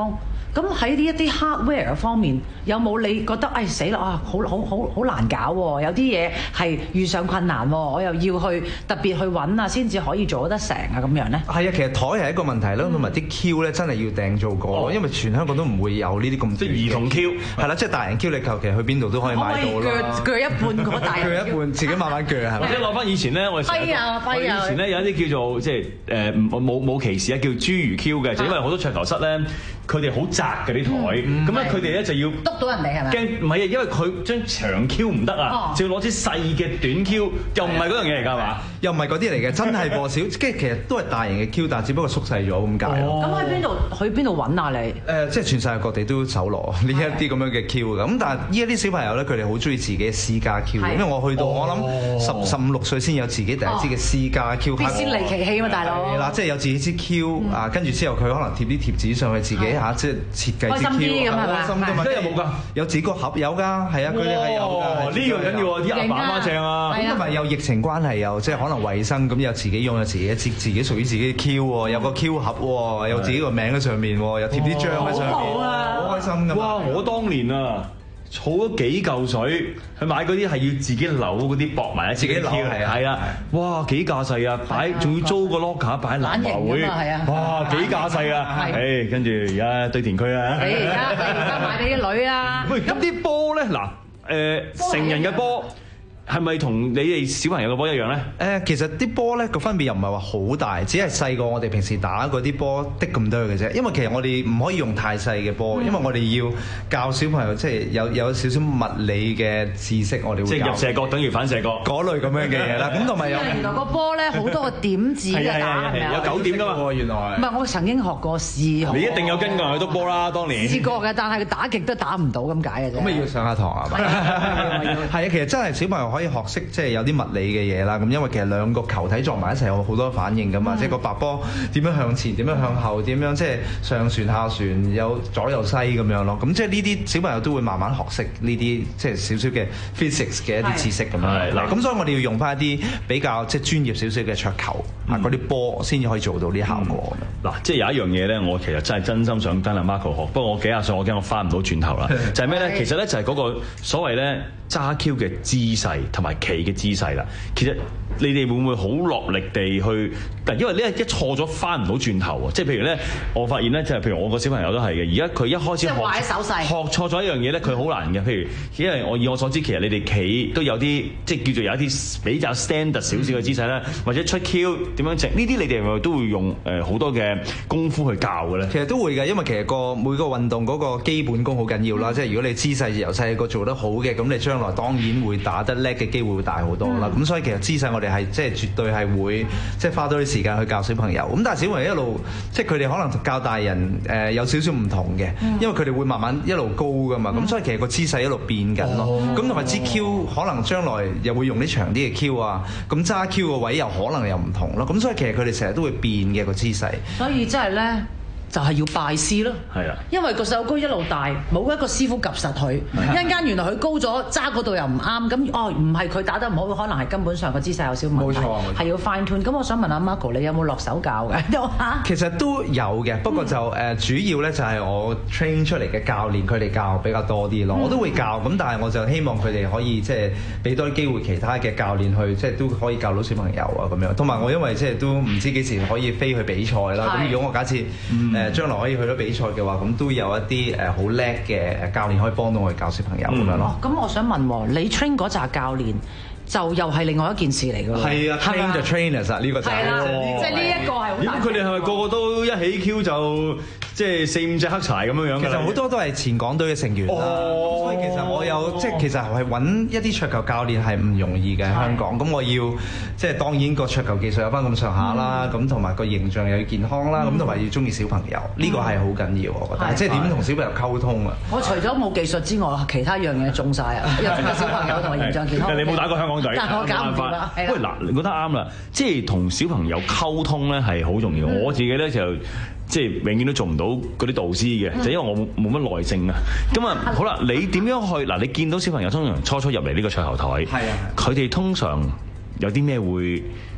咁喺呢一啲 hardware 方面，有冇你覺得誒死啦啊，好好好好難搞喎？有啲嘢係遇上困難喎，我又要去特別去揾啊，先至可以做得成啊咁樣咧？ 係啊，其實台係一個問題啦，同埋啲 Q 咧真係要訂做過咯， 哦、 因為全香港都唔會有呢啲咁。即係兒童 Q 係啦，即係大人 Q 你求其去邊度都可以買到啦。 鋸鋸一半嗰個大人。 鋸一半，自己慢慢鋸係咪？ 或者攞翻以前咧，我哋揮啊揮啊！ 以前咧有一啲叫做即係誒冇冇歧視啊，叫侏儒 Q 嘅，就因為好多桌球室咧。佢哋好窄嘅啲台，咁咧佢哋咧就要督到人哋係咪？ 驚唔係啊，因為佢將長 Q 唔得啊，就要攞支細嘅短 Q，又唔係嗰樣嘢嚟㗎嘛， 又唔係嗰啲嚟嘅，真係播少，即係其實都係大型嘅 Q，但係只不過縮細咗咁解咯。 咁喺邊度？去邊度揾啊你？ 誒，即係全世界各地都搜羅呢一啲咁樣嘅 Q 嘅，咁但係依一啲小朋友咧，佢哋好中意自己嘅私家 Q，因為我去到我諗十十五六歲先有自己第一支嘅私家 Q。 必先離奇氣啊嘛，大佬！ 係啦，即係有自己支 Q 啊，跟住之後佢可能貼啲貼紙上去自己嚇，即係設。開心啲咁係嘛？ 開心㗎嘛？ 而家有冇㗎？ 有自己個盒有㗎，係啊，佢哋係有㗎。 呢樣緊要喎，啲阿爸媽正啊！ 咁同埋有疫情關係，又即係可能衞生，咁有自己用有自己一支自己屬於自己嘅 Q 喎，有個 Q 盒喎，有自己個名喺上面喎，又貼啲章喺上面，好開心㗎。 哇！我當年啊〜儲咗幾嚿水去買嗰啲係要自己扭嗰啲駁埋一自己扭係啊係啊！哇幾架勢啊！擺仲要租個 locker 擺喺籃球會，哇幾架勢啊！誒跟住而家堆填區啊！ 你而家你而家買俾啲女啦！ 喂咁啲波咧嗱誒成人嘅波。係咪同你哋小朋友嘅波一樣咧？ 誒，其實啲波咧個分別又唔係話好大，只係細過我哋平時打嗰啲波的咁多嘅啫。因為其實我哋唔可以用太細嘅波，因為我哋要教小朋友即係有有少少物理嘅知識，我哋會即係入射角等於反射角嗰類咁樣嘅嘢啦。咁同埋有原來個波咧好多個點子嘅打係咪啊？ 有九點㗎嘛？原來唔係我曾經學過試， 你一定有跟過人去督波啦，當年試過嘅，但係佢打極都打唔到咁解嘅啫。 咁咪要上下堂啊？係啊，其實真係小朋友可以學識即係有啲物理嘅嘢啦。咁因為其實兩個球體撞埋一齊有好多反應㗎嘛，即係個白波點樣向前，點樣向後，點樣即係上旋下旋，有左右西咁樣咯。咁即係呢啲小朋友都會慢慢學識呢啲即係少少嘅 physics 嘅一啲知識咁樣。嗱，咁所以我哋要用翻一啲比較即係專業少少嘅桌球啊，嗰啲波先至可以做到呢啲效果。 嗱，即係有一樣嘢咧，我其實真係真心想跟阿 Marco 學，不過我幾廿歲，我驚我翻唔到轉頭啦。就係咩咧？其實咧就係嗰個所謂咧揸 Q 嘅姿勢同埋企嘅姿勢啦。其實你哋會唔會好落力地去？但因為呢一錯咗翻唔到轉頭喎。即係譬如咧，我發現咧，即係譬如我個小朋友都係嘅。而家佢一開始學學錯咗一樣嘢咧，佢好難嘅。譬如因為我以我所知，其實你哋企都有啲即係叫做有一啲比較 standard 少少嘅姿勢啦，嗯、或者出 Q 點樣整呢啲，你哋係咪都會用誒好多嘅功夫去教嘅咧？ 其實都會嘅，因為其實個每個運動嗰個基本功好緊要啦。嗯、即係如果你姿勢由細個做得好嘅，咁你將來當然會打得叻嘅機會會大好多啦。咁、嗯、所以其實姿勢我哋係即係絕對係會即係花多啲時間去教小朋友。咁但係小朋友一路即係佢哋可能教大人誒有少少唔同嘅，嗯、因為佢哋會慢慢一路高噶嘛。咁、嗯、所以其實個姿勢一路變緊咯。咁同埋支 Q 可能將來又會用啲長啲嘅 Q 啊，咁揸 Q 個位又可能又唔同咯。咁所以其實佢哋成日都會變嘅個姿勢。 所以真係咧。就係要拜師咯， 係啊， 因為個細路哥一路大，冇一個師傅及實佢，一陣間原來佢高咗，揸嗰度又唔啱，咁哦唔係佢打得唔好，可能係根本上個姿勢有少少問題，係要 fine tune。咁我想問下 Marco，你有冇落手教嘅？ 其實都有嘅，不過就誒、嗯、主要咧就係我 train 出嚟嘅教練，佢哋教比較多啲咯。嗯、我都會教，咁但係我就希望佢哋可以即係俾多啲機會其他嘅教練去，即係都可以教到小朋友啊咁樣。同埋我因為即係都唔知幾時可以飛去比賽啦。咁、嗯、如果我假設誒。誒將來可以去到比賽嘅話，咁都有一啲誒好叻嘅誒教練可以幫到我哋教小朋友咁樣咯。 咁、嗯、我想問喎，你 train 嗰紮教練就又係另外一件事嚟㗎咯。 係啊 ，train the trainers 啊，呢個就係啦， 即係呢一個係好大。 咁佢哋係咪個個都一起 Q 就即係四五隻黑柴咁樣樣？ 其實好多都係前港隊嘅成員啦。哦、所以其實我有即係其實係揾一啲桌球教練係唔容易嘅香港。咁我要即係當然個桌球技術有翻咁上下啦，咁同埋個形象又要健康啦，咁同埋要中意小朋友，呢、嗯、個係好緊要我覺得。即係點同小朋友溝通啊？ 我除咗冇技術之外，其他樣嘢中晒啊！又中意小朋友同埋形象健康。 你冇打過香港隊， 但我搞唔掂啦。 喂，嗱，你覺得啱啦，即係同小朋友溝通咧係好重要。嗯、我自己咧就即係永遠都做唔到嗰啲導師嘅，嗯、就因為我冇冇乜耐性啊。咁啊，好啦，你點樣去嗱？你見到小朋友通常初初入嚟呢個桌球台，係啊，佢哋通常有啲咩會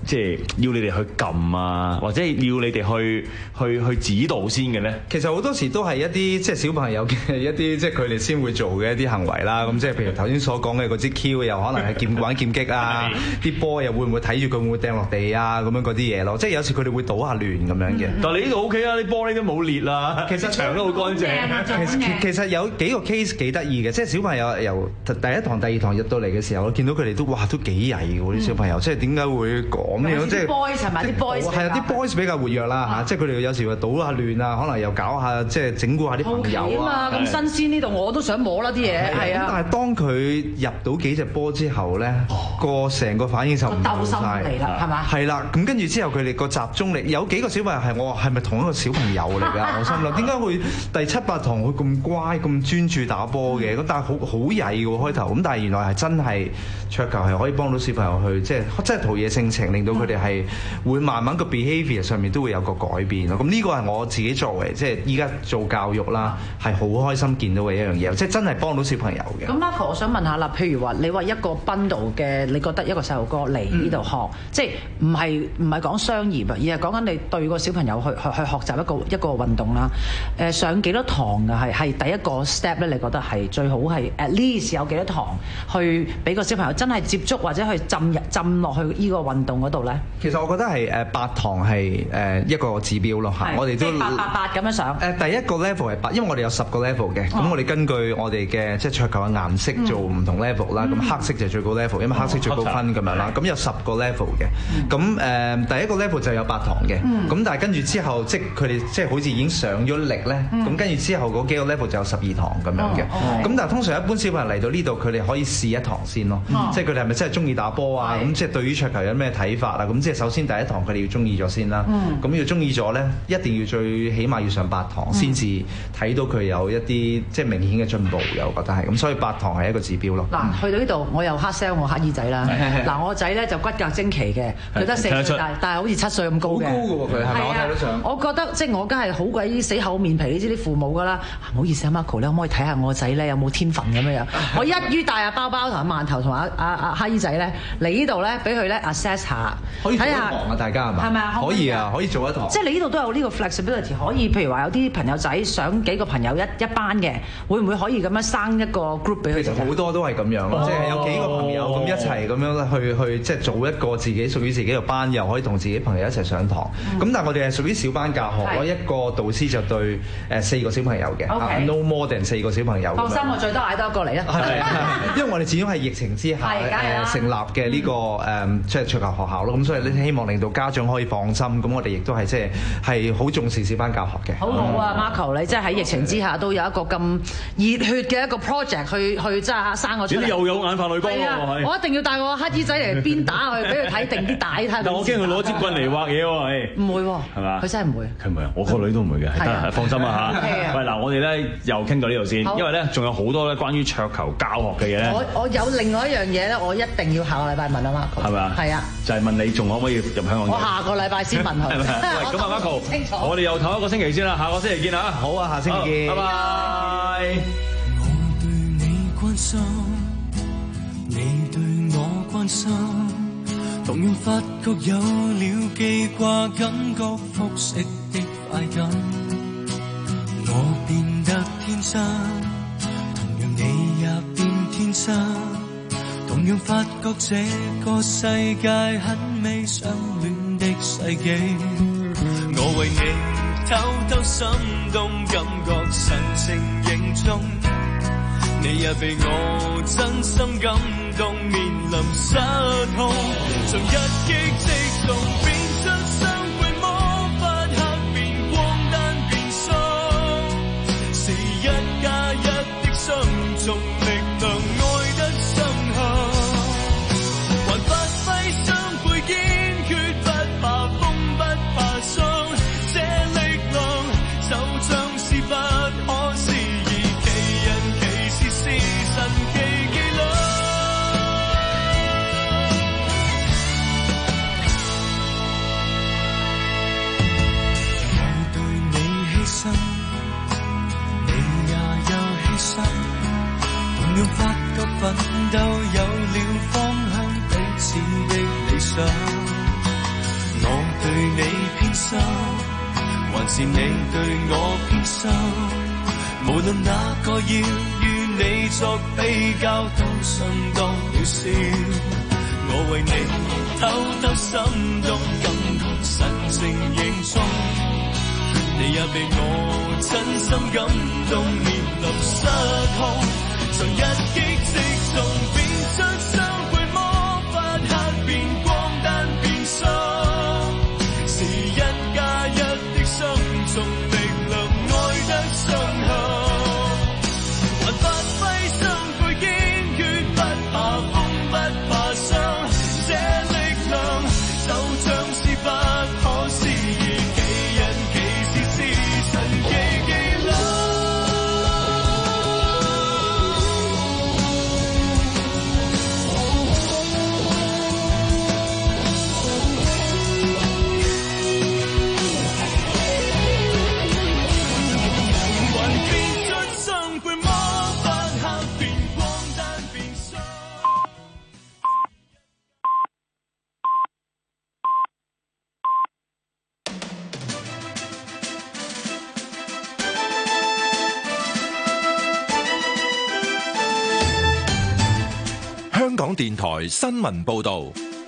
即係要你哋去撳啊，或者要你哋去去去指導先嘅咧？ 其實好多時都係一啲即係小朋友嘅一啲即係佢哋先會做嘅一啲行為啦。咁即係譬如頭先所講嘅嗰支 Q 又可能係劍玩劍擊啊，啲波又會唔會睇住佢會唔會掟落地啊咁樣嗰啲嘢咯。即係有時佢哋會搗下亂咁樣嘅。 嗯、但係你呢度 O K 啊，啲玻璃都冇裂啦，其實牆都好乾淨。 其實其實有幾個 case 幾得意嘅，即係小朋友由第一堂、第二堂入到嚟嘅時候，我見到佢哋都哇都幾曳嘅喎啲小朋友，即係點解會咁樣？即係 boys 係咪啲 boys？ 係啊，啲 boys 比較活躍啦嚇，即係佢哋有時會搗下亂啊，可能又搞下即係整蠱下啲朋友啊。 咁新鮮呢度我都想摸啦啲嘢，係啊。 但係當佢入到幾隻波之後咧，個成個反應就唔同曬嚟啦，係嘛？ 係啦，咁跟住之後佢哋個集中力有幾個小朋友係我係咪同一個小朋友嚟㗎？我心諗點解會第七八堂佢咁乖咁專注打波嘅？咁但係好好曳嘅喎開頭，咁但係原來係真係桌球係可以幫到小朋友去即係即係陶冶性情，令到佢哋係會慢慢個 behaviour 上面都會有個改變咯。咁呢個係我自己作為即係依家做教育啦，係好開心見到嘅一樣嘢，即係真係幫到小朋友嘅。 咁 Marco， 我想問下啦，譬如話你話一個 bundle 嘅，你覺得一個細路哥嚟呢度學，嗯、即係唔係唔係講商業啊，而係講緊你對個小朋友去去去學習一個一個運動啦。誒、呃、上幾多堂啊？係係第一個 step 咧？你覺得係最好係 at least 有幾多堂去俾個小朋友真係接觸或者去浸入浸落去呢個運動嗰度咧？ 其實我覺得係誒八堂係誒一個指標咯嚇，我哋都八八八咁樣上。 誒第一個 level 係八，因為我哋有十個 level 嘅，咁、哦、我哋根據我哋嘅即係桌球嘅顏色做唔同 level 啦、嗯。咁黑色就係最高 level，因為黑色最高分咁樣啦。咁、哦、有十個 level 嘅，咁誒、嗯、第一個 level 就有八堂嘅，咁、嗯、但係跟住之後即係佢哋即係好似已經上咗力咧，咁跟住之後嗰幾個 level 就有十二堂咁樣嘅。咁、哦 okay. 但係通常一般小朋友嚟到呢度，佢哋可以試一堂先咯，哦、即係佢哋係咪真係中意打波啊？咁即係對於桌球有咩睇法啊？咁即係首先第一堂佢哋要中意咗先啦。咁、嗯、要中意咗咧，一定要最起碼要上八堂先至睇到佢有一啲即係明顯嘅進步嘅，我覺得係。咁所以八堂係一個指標咯。嗱、嗯， 去到呢度我又黑 sell 我黑耳仔啦。嗱，我仔咧就骨骼精奇嘅，佢得四歲，但但係好似七歲咁高嘅。好高嘅喎佢，係咪？我睇到相。我覺得即係我梗係好鬼死厚面皮，你知啲父母㗎啦。唔好意思啊 Marco， 你可唔可以睇下我仔咧有冇天分咁樣樣？我一於帶阿包包同阿饅頭同阿阿阿黑耳仔咧嚟呢度咧，俾佢咧 assess 下， 可以做一堂啊！大家係嘛？ 係咪啊？ 可以啊，可以做一堂。 即係你呢度都有呢個 flexibility， 可以譬如話有啲朋友仔想幾個朋友一一班嘅，會唔會可以咁樣生一個 group 俾佢？ 其實好多都係咁樣咯，即係有幾個朋友咁一齊咁樣去去即係做一個自己屬於自己嘅班，又可以同自己朋友一齊上堂。咁、嗯、但係我哋係屬於小班教學咯，一個導師就對誒四個小朋友嘅、okay. ，no more than 四個小朋友。 放心，我最多嗌多一個嚟啦。 係因為我哋始終係疫情之下誒成立嘅呢個誒即係桌球學校咯，咁所以咧希望令到家長可以放心。咁我哋亦都係即係係好重視小班教學嘅。 好好啊、嗯、，Marco， 你即係喺疫情之下都有一個咁熱血嘅一個 project 去去即係生我出嚟。 又有眼泛淚光喎， 我一定要帶我黑衣仔嚟邊打去，俾佢睇定啲帶睇。 但我驚佢攞支棍嚟畫嘢喎， 唔會喎，係嘛？佢真係唔會。 佢唔會啊，我個女都唔會嘅，係得，放心啊嚇。喂，嗱，我哋咧又傾到呢度先，因為咧仲有好多咧關於桌球教學嘅嘢咧。 我我有另外一樣嘢咧，我一定要下個禮拜問啊 Marco。係咪啊？係啊。就係問你仲可唔可以入香港？我下個禮拜先問佢。喂，咁啊 Marco，清楚。我哋又唞一個星期先啦，下個星期見啦。好啊，下星期見。拜拜。我對你關心，你對我關心，同樣發覺有了記掛，感覺複式的快感。我變得天真，同樣你也變天真，同樣發覺這個世界很美，相戀的世紀。我為你偷偷心動，感覺神情凝重，你也被我真心感動，面臨失控，從一擊即中，變出生鬼魔法，黑變光單變鬆，是一加一的雙重力量，愛得深厚，還發揮雙倍堅決，不怕風不怕霜，這力量就像是不可思議，奇人奇事是神奇伎倆。我對你犧牲，你也有犧牲，同樣發覺奮鬥有了方向，彼此的理想。 心，還是你對我偏心？無論哪個要與你作比較，都相當渺小。我為你偷偷心動，感同實情凝重，你也被我真心感動，面臨失控，曾一擊即中，變出雙倍魔法，黑變光，單變雙，是一加一的雙重力量，愛得雙向，還發揮雙倍堅決，不怕風不怕傷，這力量就像是不可思議，幾人幾時是神奇伎倆。 香港電台新聞報道，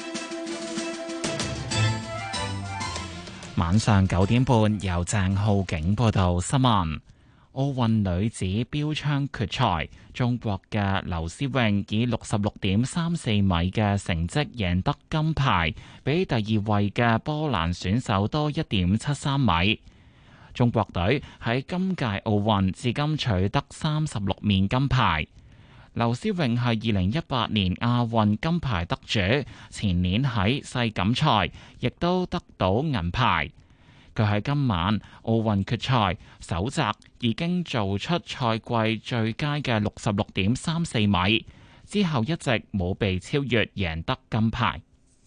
晚上九點半由鄭浩景報道新聞。奧運女子標槍決賽，中國嘅劉詩穎以六十六點三四米嘅成績贏得金牌，比第二位嘅波蘭選手多一點七三米。中國隊喺今屆奧運至今取得三十六面金牌。劉詩穎係二零一八年亞運金牌得主，前年喺世錦賽亦都得到銀牌。佢喺今晚奧運決賽首擲已經做出賽季最佳嘅六十六點三四米，之後一直冇被超越，贏得金牌。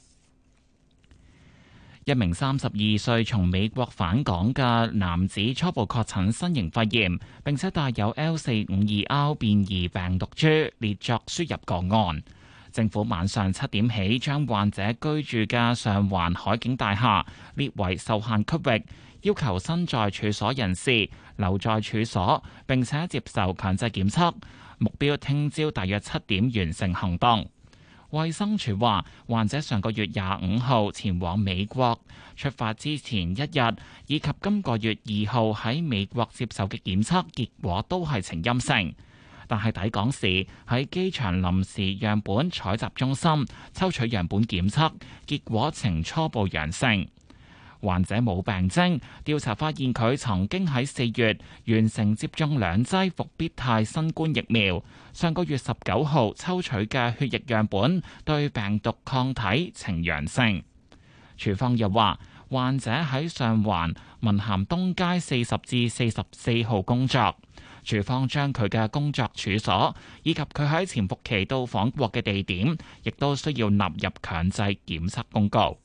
一名三十二歲從美國返港嘅男子初步確診新型肺炎，並且帶有 L 四五二 R 變異病毒株，列作輸入個案。政府晚上七點起將患者居住嘅上環海景大廈列為受限區域，要求身在處所人士留在處所，並且接受強制檢測。目標聽朝大約七點完成行動。衛生署話，患者上個月廿五號前往美國，出發之前一日以及今個月二號喺美國接受嘅檢測結果都係呈陰性，但係抵港時喺機場臨時樣本採集中心抽取樣本檢測結果呈初步陽性。患者冇病徵，調查發現佢曾經喺四月完成接種兩劑復必泰新冠疫苗，上個月十九號抽取嘅血液樣本對病毒抗體呈陽性。署方又話，患者喺上環文咸東街四十至四十四號工作，署方將佢嘅工作處所以及佢喺潛伏期到訪過嘅地點，亦都需要納入強制檢測公告。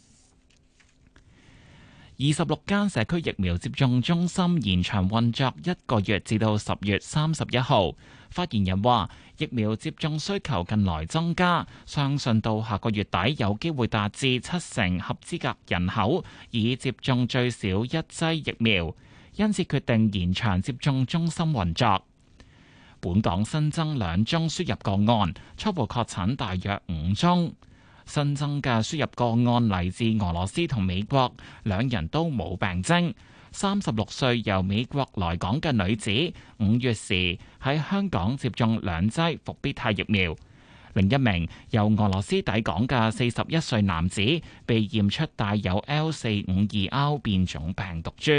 二十六間社區疫苗接種中心延長運作一個月，至到十月三十一號。發言人話，疫苗接種需求近來增加，相信到下個月底有機會達至七成合資格人口已接種最少一劑疫苗，因此決定延長接種中心運作。本港新增兩宗輸入個案，初步確診大約五宗。新增嘅輸入個案嚟自俄羅斯同美國，兩人都冇病徵。三十六歲由美國來港嘅女子，五月時喺香港接種兩劑復必泰疫苗。另一名由俄羅斯抵港嘅四十一歲男子，被驗出帶有 L 四五二 R 變種病毒株。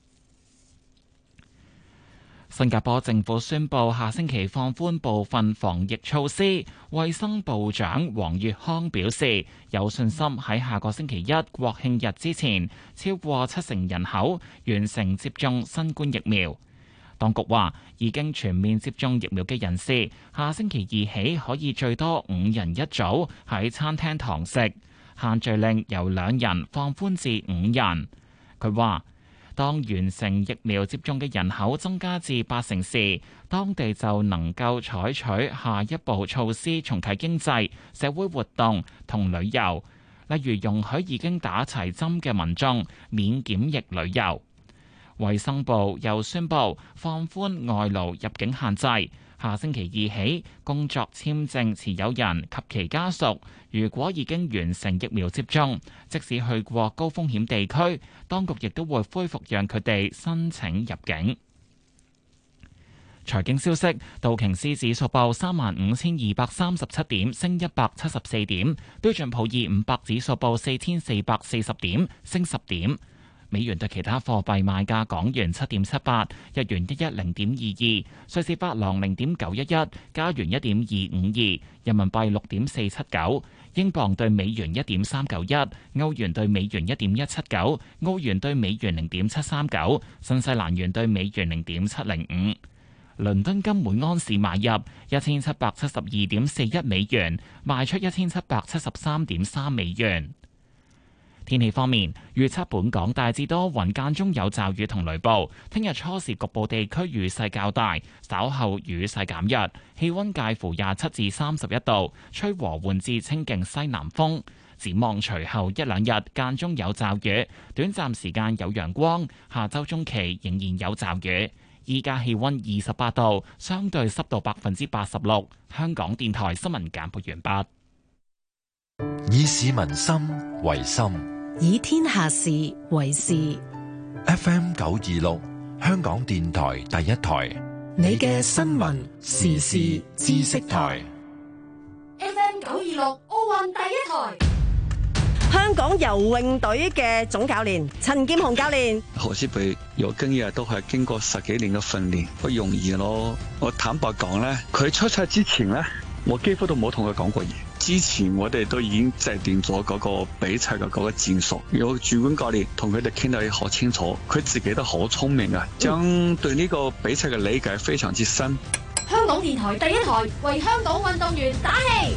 新加坡政府宣布下星期放寬部分防疫措施。衛生部長黃月康表示，有信心喺下個星期一國慶日之前，超過七成人口完成接種新冠疫苗。當局話，已經全面接種疫苗嘅人士，下星期二起可以最多五人一組喺餐廳堂食，限聚令由兩人放寬至五人。佢話，當完成疫苗接種嘅人口增加至八成時，當地就能夠採取下一步措施，重啟經濟、社會活動同旅遊。 例如容許已經打齊針嘅民眾免檢疫旅遊。衛生部又宣布放寬外勞入境限制，下星期二起，工作簽證持有人及其家屬，如果已經完成疫苗接種，即使去過高風險地區，當局亦都會恢復讓佢哋申請入境。財經消息，道瓊斯指數報三萬五千二百三十七點，升一百七十四點；標準普爾五百指數報四千四百四十點，升十點。美元對其他貨幣賣價：港元七點七八，日元一一零點二二，瑞士法郎零點九一一，加元一點二五二，人民幣六點四七九，英鎊對美元一點三九一，歐元對美元一點一七九，澳元對美元零點七三九，新西蘭元對美元零點七零五。倫敦金每安士買入一千七百七十二點四一美元，賣出一千七百七十三點三美元。天氣方面，預測本港大致多雲，間中有驟雨同雷暴。聽日初時局部地區雨勢較大，稍後雨勢減弱，氣溫介乎廿七至三十一度，吹和緩至清勁西南風。展望隨後一兩日間中有驟雨，短暫時間有陽光。下周中期仍然有驟雨。依家氣溫二十八度，相對濕度百分之八十六。香港電台新聞簡報完畢。 以市民心為心， 以天下事為事。 F M 九二六，香港電台第一台， 你嘅新聞時事知識台。 F M 九二六，奧運第一台。 香港游泳隊嘅總教練陳劍虹教練， 何詩蓓有經驗都係經過十幾年嘅訓練，不容易咯。我坦白講咧，佢出賽之前咧，我幾乎都冇同佢講過嘢。之前我哋都已經制定咗嗰個比賽嘅嗰個戰術，有主管教練同佢哋傾得好清楚，佢自己都好聰明啊，將對呢個比賽嘅理解非常之深。 香港電台第一台為香港運動員打氣。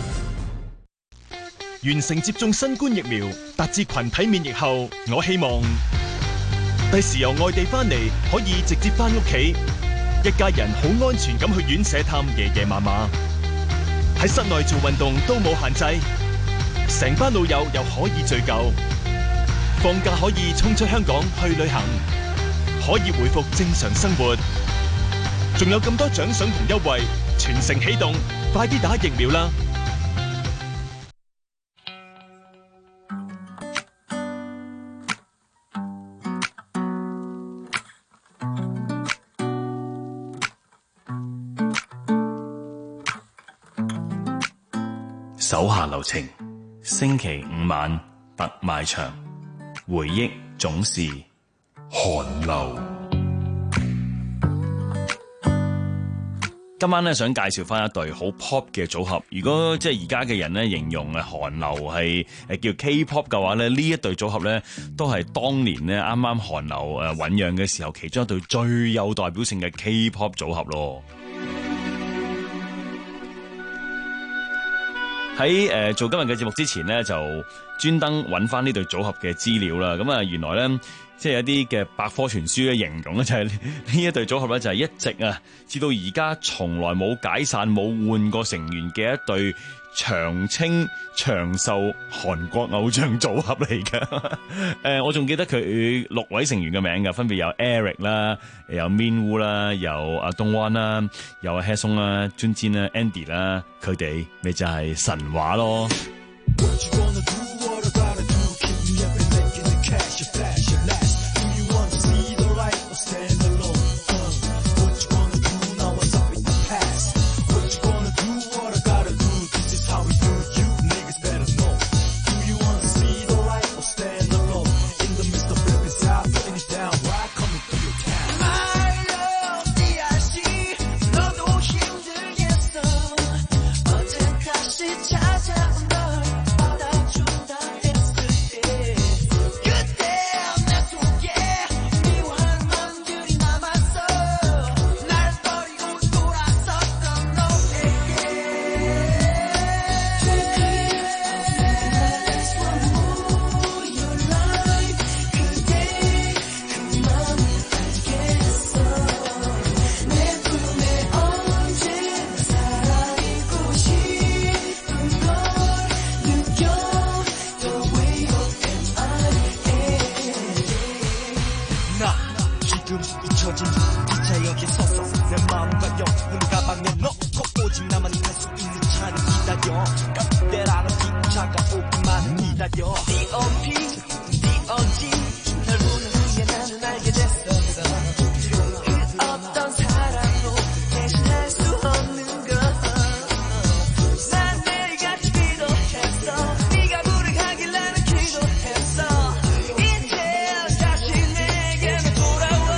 完成接種新冠疫苗，達至群體免疫後，我希望第時由外地翻嚟可以直接翻屋企，一家人好安全咁去院舍探爺爺嫲嫲，喺室內做運動都冇限制，成班老友又可以聚舊，放假可以衝出香港去旅行，可以回復正常生活，仲有咁多獎賞同優惠，全城起動，快啲打疫苗啦！ 手下留情，星期五晚特賣場，回憶總是寒流。 今晚咧想介紹翻一隊好 pop 嘅組合。如果即係而家嘅人咧形容誒韓流係誒叫 K-pop 嘅話咧，呢一隊組合咧都係當年咧啱啱韓流誒醞釀嘅時候，其中一隊最有代表性嘅 K-pop 組合咯。喺誒做今日嘅節目之前呢，就專登揾翻呢對組合嘅資料啦。咁啊，原來呢，即係有啲嘅百科全書嘅形容咧，就係呢一對組合咧，就係一直啊，至到而家從來冇解散、冇換過成員嘅一對長青長壽韓國偶像組合嚟㗎。誒，我仲記得佢六位成員嘅名㗎，分別有 Eric 啦，有 Minwoo 啦，有阿東灣啦，有阿 Haesung 啦、Junjin 啦、Andy 啦，佢哋咪就係神話咯。 가벼워 디 오 피, 디 오 지 널 보는 후에 나는 알게 됐었어 그 어떤 사랑도 대신할 수 없는 것 난 매일같이 기도했어 네가 불행하길 나는 기도했어 이제 다시 내게로 돌아와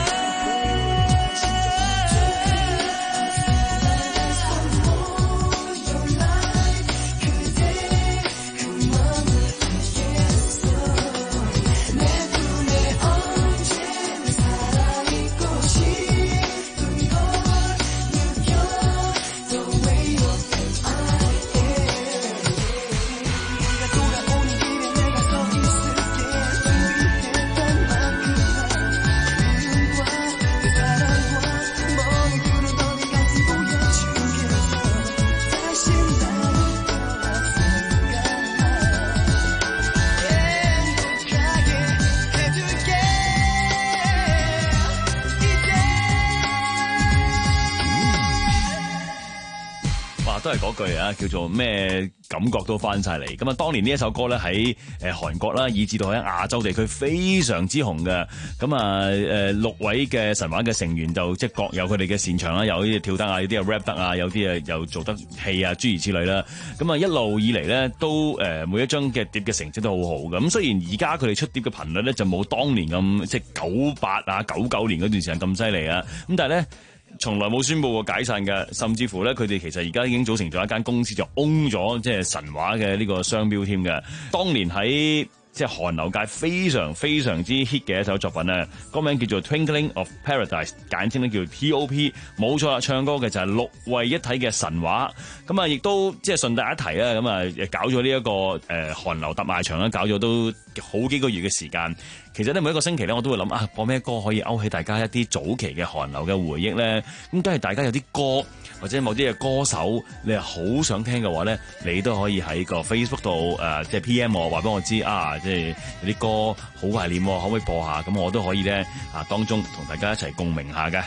都係嗰句啊，叫做咩感覺都翻晒嚟。咁啊，當年呢一首歌咧喺誒韓國啦，以至到喺亞洲地區非常之紅嘅。咁啊誒六位嘅神話嘅成員就即係各有佢哋嘅擅長啦，有啲跳得啊，有啲又 rap 得啊，有啲啊又做得戲啊，諸如此類啦。咁啊一路以嚟咧都誒每一張嘅碟嘅成績都好好嘅。咁雖然而家佢哋出碟嘅頻率咧就冇當年咁即係九八啊九九年嗰段時間咁犀利啊，咁但係咧，從來冇宣佈過解散嘅，甚至乎咧，佢哋其實而家已經組成咗一間公司，就 own 咗即係神話嘅呢個商標添嘅。當年喺即係韓流界非常非常之 hit 嘅一首作品咧，歌名叫做 Twinkling of Paradise， 簡稱咧叫 T O P， 冇錯啦，唱歌嘅就係六位一體嘅神話。咁啊，亦都即係順帶一提啦，咁啊搞咗呢一個誒韓流特賣場啦，搞咗都好幾個月嘅時間。其實咧每一個星期咧，我都會諗啊，播咩歌可以勾起大家一啲早期嘅韓流嘅回憶咧？咁都係大家有啲歌或者某啲嘅歌手，你係好想聽嘅話咧，你都可以喺個 Facebook 度誒，即係 P M 我話俾我知啊，即係有啲歌好懷念，可唔可以播下？咁我都可以咧啊，當中同大家一齊共鳴下嘅。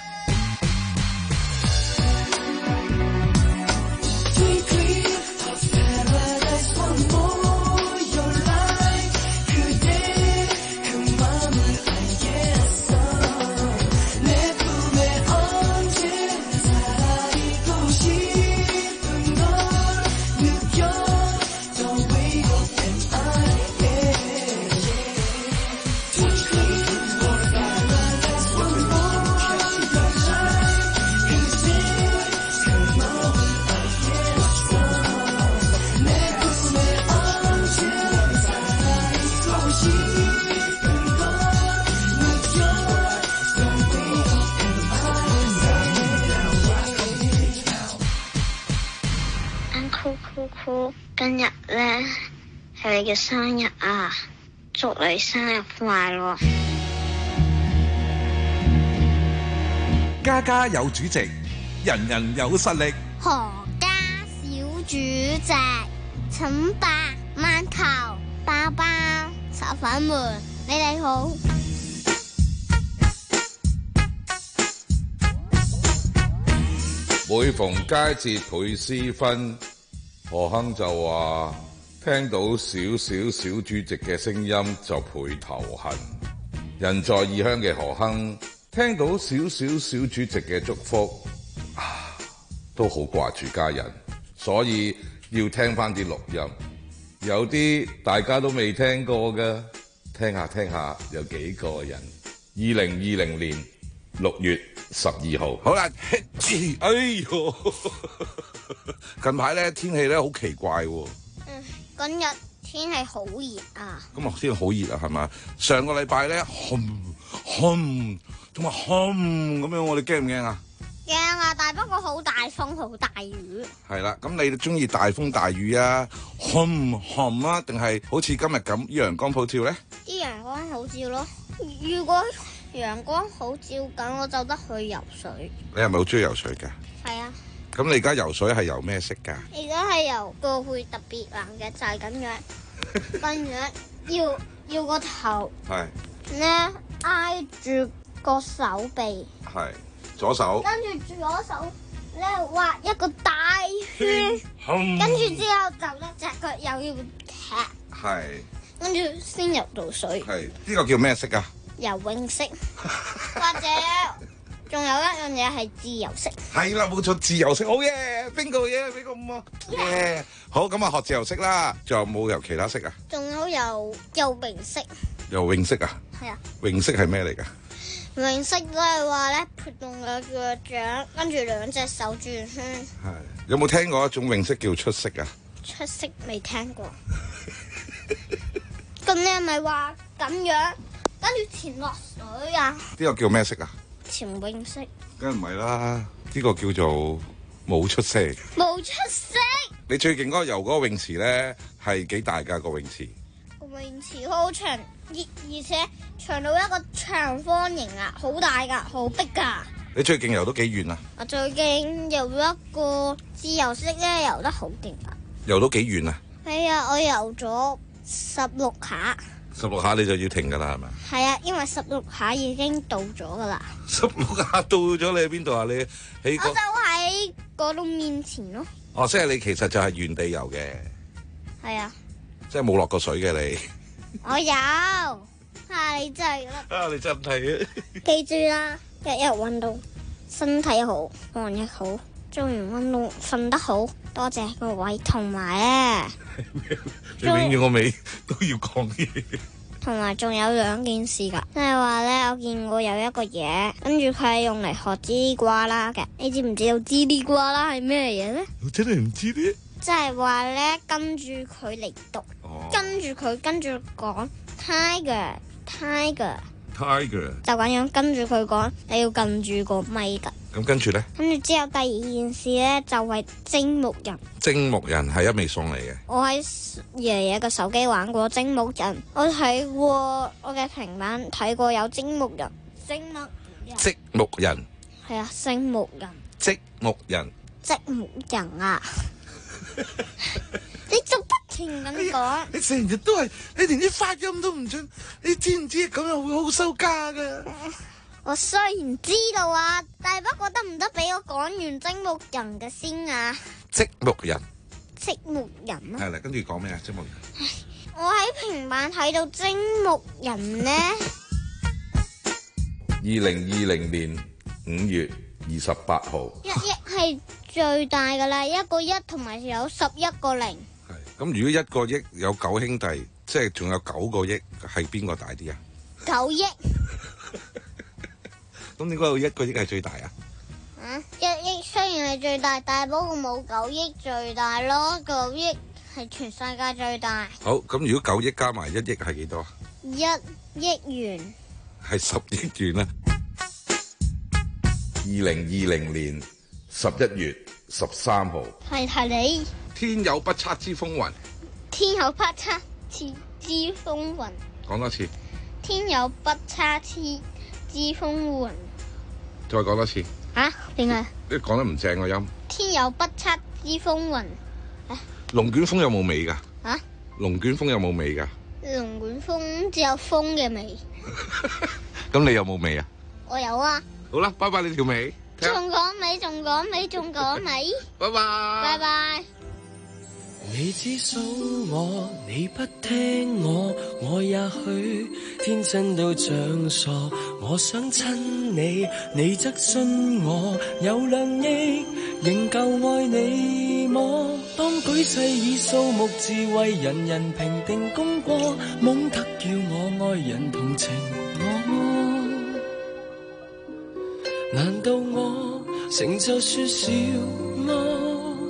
今日咧係你嘅生日啊！祝你生日快樂！ 家家有主席，人人有實力。 何家小主席，請白饅頭、包包、炒粉們，你哋好。 每逢佳節倍思親。何亨就話聽到少少小主席嘅聲音就倍頭痕，人在異鄉嘅何亨聽到少少小主席嘅祝福啊，都好掛住家人，所以要聽翻啲錄音，有啲大家都未聽過嘅，聽下聽下有幾個人。二零二零年六月十二號， 好啦，哎呦！近排咧天氣咧好奇怪喎。 嗯，今日天氣好熱啊。 今日天氣好熱啊，係嘛？上個禮拜咧，轟轟，仲話轟咁樣，我哋驚唔驚啊？ 驚啊！但係不過好大風，好大雨。係啦，咁你中意大風大雨啊，轟轟啊，定係好似今日咁陽光普照咧？ 啲陽光普照咯。如果陽光普照咁，我就得去游水。 你係咪好中意游水㗎？係啊。咁你而家游水係游咩色㗎？ 而家係游個會特別藍嘅，就係、是、咁樣，咁樣要要個頭係咧挨住個手臂，係左手， 跟住左手咧畫一個大圈，跟住之後就咧隻腳又要踢，係，跟跟住先入到水。 係呢個叫咩式啊？ 游泳式，或者仲有一樣嘢係自由式。 係啦，冇錯，自由式好嘢，邊個嘢？俾個五啊！耶！好，咁啊學自由式啦，仲有冇游其他式啊？ 仲有游游泳式。 游泳式啊？ 係啊。 泳式係咩嚟㗎？ 泳式都係話咧，撥動個腳掌，跟住兩隻手轉圈。 係。有冇聽過一種泳式叫出式啊？ 出式未聽過。咁你係咪話咁樣跟住潛落水啊？ 呢個叫咩式啊？ 潛泳式。 梗係唔係啦，呢個叫做冇出式。 冇出式。 你最勁嗰個游嗰個泳池咧係幾大㗎？個泳池？ 個泳池好長，而而且長到一個長方形啊，好大㗎，好逼㗎。 你最勁游到幾遠啊？ 我最勁游一個自由式咧，游得好勁㗎。 游到幾遠啊？ 係啊，我游咗十六下。 十六下你就要停㗎啦，係咪？ 係啊，因為十六下已經到咗㗎啦。 十六下到咗，你喺邊度啊？你喺我就喺嗰度面前咯。 哦，即係你其實就係原地游嘅。 係啊。 即係冇落過水嘅你。 我有，啊你真係啊你真係啊！ 記住啦，日日運動，身體好，肝亦好，做完運動瞓得好。多謝各位，同埋咧， 你永遠個尾都要講嘢。 同埋仲有兩件事㗎，即係話咧，我見過有一個嘢，跟住佢係用嚟學嘰哩呱啦嘅。你知唔知道嘰哩呱啦係咩嘢咧？ 我真係唔知咧。 即係話咧，跟住佢嚟讀，哦、跟住佢跟住講 tiger tiger tiger， 就咁樣跟住佢講，你要近住個咪㗎。 咁跟住咧？跟住之後第二件事咧就係精木人。 精木人係一味餸嚟嘅。 我喺爺爺嘅手機玩過精木人，我睇過我嘅平板睇過有精木人。精木人。 積木人。 係啊，精木人。 積木人。 積木人啊！你仲不停咁講， 你成日都係，你連啲發音都唔準，你知唔知咁樣會好收家噶？ 我雖然知道啊，但係不過得唔得俾我講完精木人嘅先啊？ 積木人， 積木人啊？ 係啦，跟住講咩啊？積木人。 我喺平板睇到精木人呢。 二零二零年五月二十八號。 一億係最大噶啦，一個一同埋有十一個零。 係，咁如果一個億有九兄弟，即係仲有九個億，係邊個大啲啊？ 九億。 咁點解有一個億係最大啊？ 啊，一億雖然係最大，但係不過冇九億最大咯。九億係全世界最大。 好，咁如果九億加埋一億係幾多啊？ 一億元。 係十億元啦。 二零二零年十一月十三號。 係係你。 天有不測之風雲。 天有不測之之風雲。 講多次。 天有不測之之風雲。 再講多次。 啊？點解？ 你講得唔正個音。 天有不測之風雲。啊？ 龍捲風有冇尾㗎？ 啊？ 龍捲風有冇尾㗎？ 龍捲風只有風嘅尾。 咁你有冇尾啊？ 我有啊。 好啦，拜拜你條尾。 仲講尾，仲講尾，仲講尾。 拜拜。 拜拜。 你只數我，你不聽我，我也許天真到像傻。我想親你，你則信我，有兩億仍舊愛你麼？當舉世以數目字為人人評定功過，懵得叫我愛人同情我。難道我成就說少麼？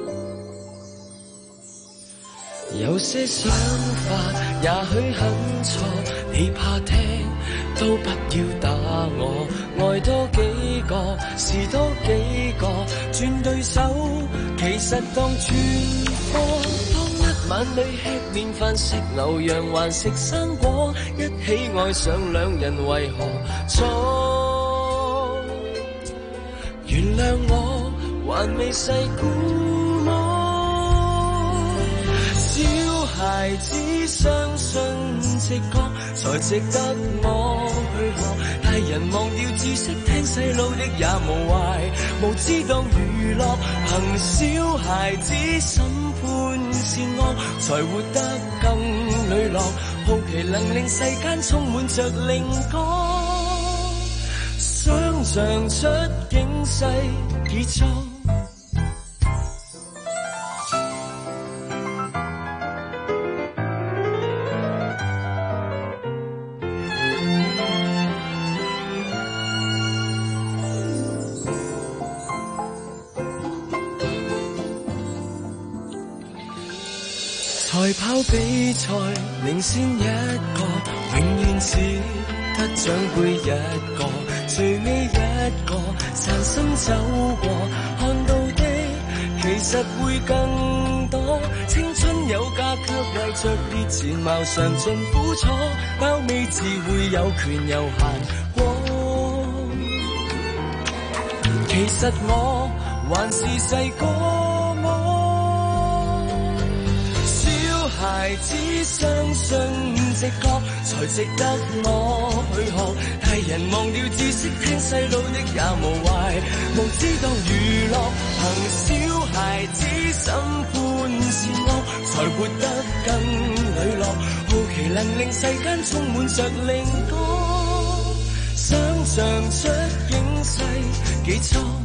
有些想法也許很錯，你怕聽都不要打我。愛多幾個是多幾個，轉對手其實當轉科。當一晚裏吃麵飯食牛羊還食生果，一起愛上兩人為何錯？原諒我還未細估麼？小孩子相信直覺才值得我去學，大人忘掉知識，聽細路的也無壞，無知當娛樂，憑小孩子審判善惡，才活得更磊落，好奇能令世間充滿着靈光，想像出境世結束。賽跑比賽領先一個，永遠只得獎杯一個，最尾一個散心走過，看到的其實會更多。青春有價，卻為着熱錢茅嘗盡苦楚，包尾自會有權有閒過。其實我還是細個。孩子相信直覺才值得我去學，大人忘掉知識，聽細路的也無壞，無知當娛樂，憑小孩子心歡善惡，才活得更磊落，好奇能令世間充滿着靈光，想像出境世幾錯。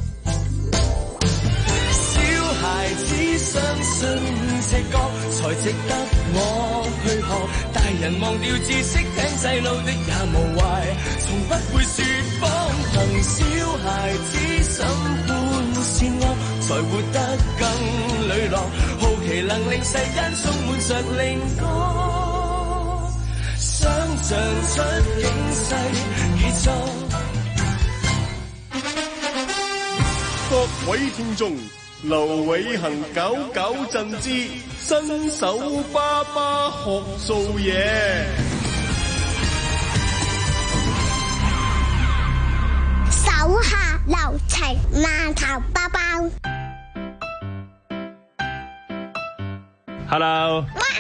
孩子相信直覺才值得我去學，大人忘掉知識，聽細路的也無壞，從不會說謊，憑小孩子心歡善惡，才活得更磊落，好奇能令世間充滿着靈光，想像出境世結束。 各位聽眾，劉偉恒搞搞震之新手爸爸學做嘢， 手下留情，饅頭包包。 Hello。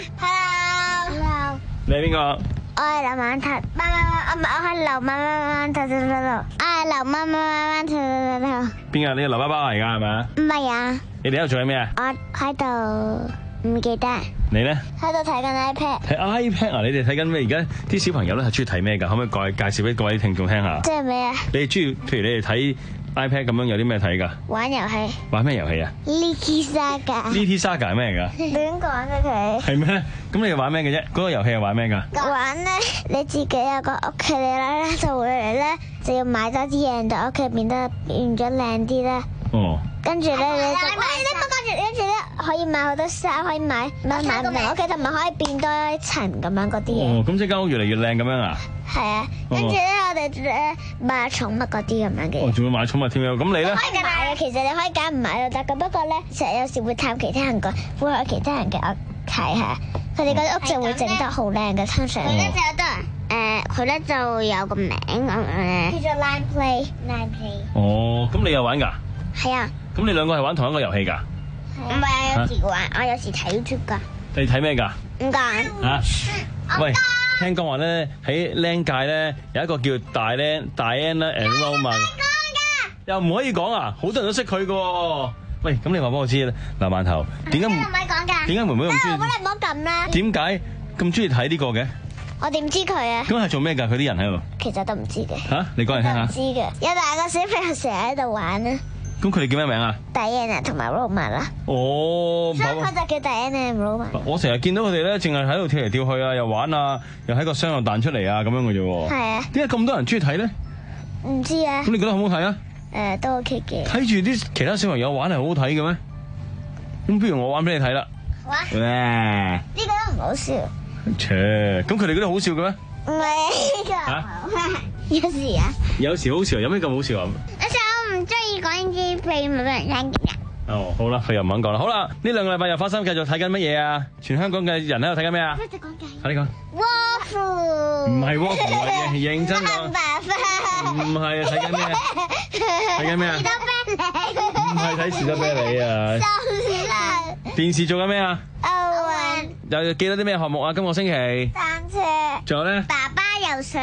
Hello。Hello。 你係邊個？ 我係劉饅頭，唔係唔係，我係劉饅饅頭頭頭頭，我係劉饅饅頭頭頭頭。 邊個？你係劉爸爸嚟㗎係咪啊？ 唔係啊。 你哋喺度做緊咩啊？ 我喺度唔記得。 你咧？ 喺度睇緊 iPad。 睇 iPad 啊！你哋睇緊咩？而家啲小朋友咧係中意睇咩㗎？可唔可以介介紹俾各位聽眾聽下？ 即係咩啊？ 你哋中意，譬如你哋睇 iPad 咁樣有啲咩睇㗎？ 玩遊戲。 玩咩遊戲啊 ？Little Saga。 Little Saga 係咩嚟㗎？ 亂講嘅佢。 係咩？咁你哋玩咩嘅啫？嗰個遊戲係玩咩㗎？ 玩咧，你自己有個屋企，你咧就會嚟咧，就要買多啲嘢，就屋企變得變咗靚啲咧。哦。跟住咧，你就，喂，你不跟住，跟住咧可以買好多衫，可以買買買唔同屋企，同埋可以變多一層咁樣嗰啲嘢。 哦，咁即係間屋越嚟越靚咁樣啊？ 係啊，跟住咧我哋咧買寵物嗰啲咁樣嘅。 哦，仲要買寵物添啊！咁你咧？ 可以買嘅，其實你可以揀唔買都得嘅，不過咧成日有時會探其他人個，會去其他人嘅屋睇下，佢哋嗰啲屋就會整得好靚嘅，通常。佢咧就有得誒，佢咧就有個名咁樣咧。叫做 Line Play，Line Play。 哦，咁你又玩㗎？ 係啊。 咁你兩個係玩同一個遊戲㗎？ 唔係啊，有時玩，我有時睇 YouTube 㗎。 你睇咩㗎？ 唔講。 嚇！喂，聽講話咧喺僆界咧有一個叫大僆大 Anna and Roma。又唔可以講啊！好多人都識佢㗎喎。喂，咁你話俾我知啦，嗱，饅頭點解唔可以講㗎？點解妹妹咁中意？ 我你唔好撳啦。 點解咁中意睇呢個嘅？ 我點知佢啊？ 咁係做咩㗎？佢啲人喺度。 其實都唔知嘅。 嚇！你講嚟聽下。 唔知嘅，有大個小朋友成日喺度玩啊。 咁佢哋叫咩名啊？ Diana 同埋 Roma 啦。 哦， 所以佢就叫 Diana and Roma。 我成日見到佢哋咧，淨係喺度跳嚟跳去啊，又玩啊，又喺個箱度彈出嚟啊，咁樣嘅啫喎。 係啊。點解咁多人中意睇咧？ 唔知啊。 咁你覺得好唔好睇啊？ 誒，都 OK 嘅。睇住啲其他小朋友玩係好好睇嘅咩？咁不如我玩俾你睇啦。 好啊。 喂。 呢個都唔好笑。 切，咁佢哋嗰啲好笑嘅咩？ 唔係呢個。嚇？有時啊。有時好笑，有咩咁好笑啊？ 我唔中意講呢啲秘密俾人聽嘅。 哦，好啦，佢又唔肯講啦。好啦，呢兩個禮拜又發生，繼續睇緊乜嘢啊？全香港嘅人喺度睇緊咩啊？ 一直講緊。 快啲講。 窩夫。 唔係窩夫嘅，認真講。 爸爸。 唔係啊，睇緊咩啊？睇緊咩啊？士多啤梨。唔係睇士多啤梨啊。電視做緊咩啊？奧運。又記得啲咩項目啊？今個星期。 單車。 仲有咧？ 爸爸游水。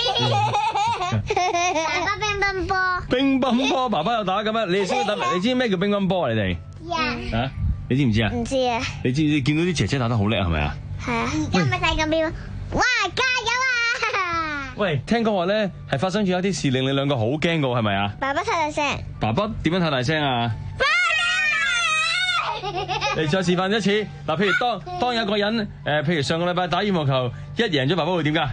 爸爸乒乓波。 乒乓波，爸爸有打咁啊！你哋識得打？你知咩叫乒乓波啊？你哋？啊？你知唔知啊？ 唔知啊。 你知唔知見到啲姐姐打得好叻係咪啊？ 係啊，而家咪睇緊邊？哇！加油啊！ 喂，聽講話咧係發生咗一啲事令你兩個好驚㗎喎，係咪啊？ 爸爸太大聲。爸爸點樣太大聲啊？你再示範一次嗱，譬如當當有一個人誒、呃，譬如上個禮拜打羽毛球一贏咗，爸爸會點㗎？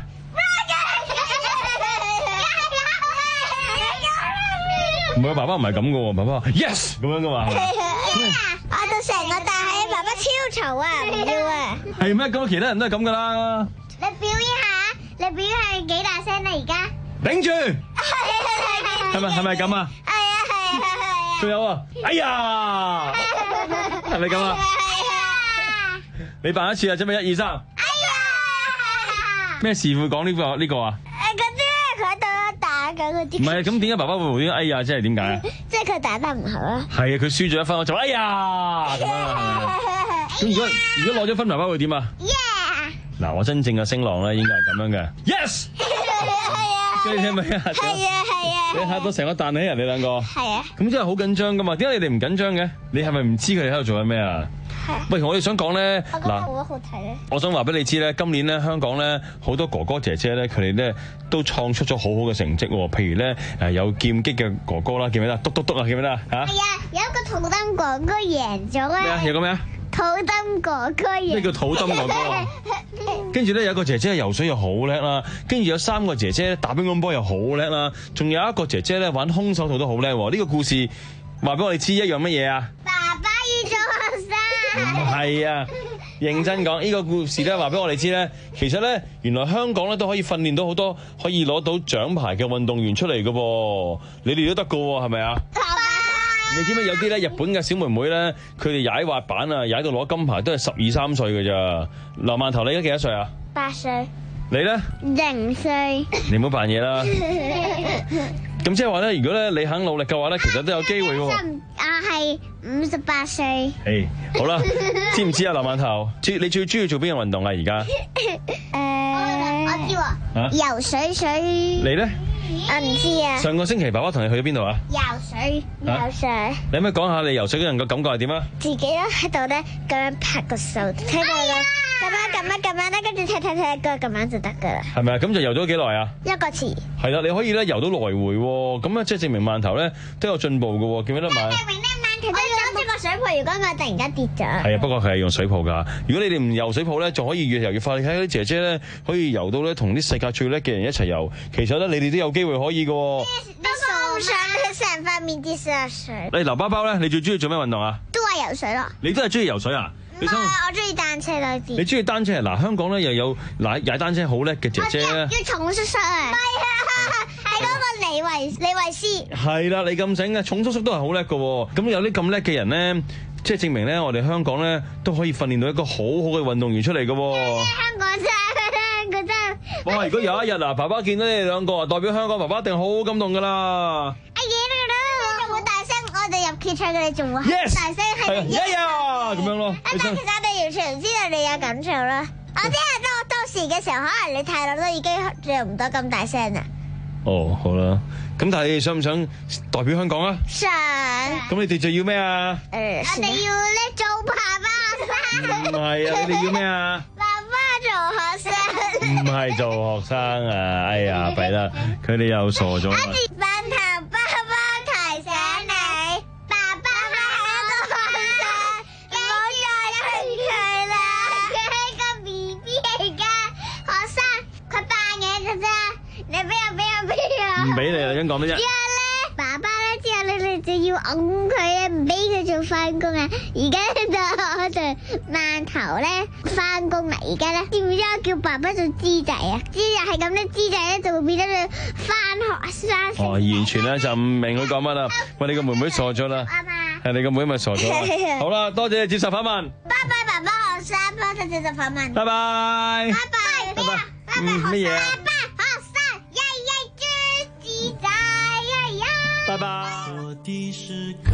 唔係，爸爸唔係咁嘅喎，爸爸 yes 咁樣嘅嘛，係咪？ 我到成個大係爸爸超嘈啊，唔要啊！ 係咩？咁其他人都係咁噶啦。 你表演下，你表演係幾大聲啊？而家頂住，係咪係咪咁啊？ 係啊係啊係啊！ 仲有啊！哎呀，係咪咁啊？你扮一次啊！準備一二三。哎呀！咩事會講呢個呢個啊？ 誒，嗰啲佢喺度打緊嗰啲。 唔係，咁點解爸爸會無端哎呀？即係點解啊？ 即係佢打得唔好啊？ 係啊，佢輸咗一分，我就哎呀咁樣啊。咁如果如果攞咗分，爸爸會點啊？嗱，我真正嘅聲浪咧，應該係咁樣嘅。Yes。跟住聽咪啊？ 係啊係啊！ 你嚇到成個彈起人，你兩個。 係啊。咁真係好緊張噶嘛？點解你哋唔緊張嘅？你係咪唔知佢哋喺度做緊咩啊？喂，我哋想講咧，嗱， 好好睇咧。 我想話俾你知咧，今年咧香港咧好多哥哥姐姐咧，佢哋咧都創出咗好好嘅成績喎。譬如咧誒有劍擊嘅哥哥啦，記唔記得？篤篤篤啊，記唔記得啊？嚇！ 係啊，有一個土燈哥哥贏咗啊！ 咩啊？有個咩啊？ 土燈哥哥贏。 咩叫土燈哥哥啊？跟住咧有個姐姐游水又好叻啦，跟住有三個姐姐打乒乓波又好叻啦，仲有一個姐姐咧玩空手道都好叻喎。呢個故事話俾我哋知一樣乜嘢啊？ 爸爸要做學生。 唔係啊，認真講，呢個故事咧話俾我哋知咧，其實咧原來香港咧都可以訓練到好多可以攞到獎牌嘅運動員出嚟嘅噃，你哋都得嘅喎，係咪啊？你知唔知有啲咧日本嘅小妹妹咧，佢哋踩滑板啊，踩到攞金牌都係十二三歲嘅咋？劉饅頭，你而家幾多歲啊？ 八歲。 你咧？ 零歲。 你唔好扮嘢啦。咁即係話咧，如果咧你肯努力嘅話咧，其實都有機會喎。 我係五十八歲。 誒，好啦，知唔知啊，劉饅頭？最你最中意做邊樣運動啊？而家？ 誒，我知喎。游水水。 你咧？ 我唔知啊。 上個星期爸爸同你去咗邊度啊？ 游水，游水。 你可唔可以講下你游水嗰陣個感覺係點啊？ 自己咧喺度咧咁樣拍個手，睇到啦，咁樣咁樣咁樣咧，跟住踢踢踢個咁樣就得噶啦。係咪啊？ 咁就游咗幾耐啊？ 一個詞。係啦，你可以咧游到來回喎，咁啊即係證明饅頭咧都有進步嘅喎，記唔記得嘛？ 證明咧饅頭都有咗個水泡，如果我突然間跌咗。 係啊，不過佢係用水泡㗎。如果你哋唔游水泡咧，仲可以越游越快。你睇啲姐姐咧，可以游到咧同啲世界最叻嘅人一齊游。其實咧，你哋都有機會可以嘅喎。 都上你成塊面跌晒水。 你劉包包咧，你最中意做咩運動啊？ 都係游水咯。 你都係中意游水啊？ 唔係，我中意單車多啲。 你中意單車啊？嗱，香港咧又有踩踩單車好叻嘅姐姐咧。 叫重叔叔啊！係啊，係嗰個李維李維斯。係啦，你咁醒嘅，重叔叔都係好叻嘅喎。咁有啲咁叻嘅人咧，即係證明咧，我哋香港咧都可以訓練到一個好好嘅運動員出嚟嘅喎。 香港真係，佢真係。 哇！如果有一日啊，爸爸見到你哋兩個啊，代表香港，爸爸一定好好感動㗎啦。 哎呀，你仲會大聲，我哋入決賽嘅你仲會大聲係一呀咁樣咯。 但係其實我哋完全唔知道你有感受啦。我知係到到時嘅時候，可能你太耐都已經做唔到咁大聲啦。 哦，好啦，咁但係你哋想唔想代表香港啊？ 想。 咁你哋就要咩啊？ 誒，我哋要咧做爸爸學生。 唔係啊，你哋要咩啊？ 爸爸做學生。 唔係做學生啊！哎呀，弊啦，佢哋又傻咗。 饅頭爸爸提醒你，爸爸係一個學生，唔好再興趣啦。佢係個 B B 嚟噶，學生佢扮嘢噶咋，你俾我俾我俾我。 唔俾你啦，因講乜啫？ 之後咧，爸爸咧之後你哋就要擁佢咧，唔俾佢做翻工啊！而家就我哋饅頭咧翻工啦，而家咧知唔知我叫爸爸做豬仔啊？豬仔係咁咧，豬仔咧就會變咗你翻學生。哦， 完全咧就唔明佢講乜啦。喂，你個妹妹傻咗啦，係你個妹咪傻咗。好啦，多謝你接受訪問。 拜拜，爸爸學生，多謝接受訪問。 拜拜。 拜拜。拜拜。 嗯，乜嘢啊？ 拜拜，學生，日日豬仔呀呀。 拜拜。 我的詩歌，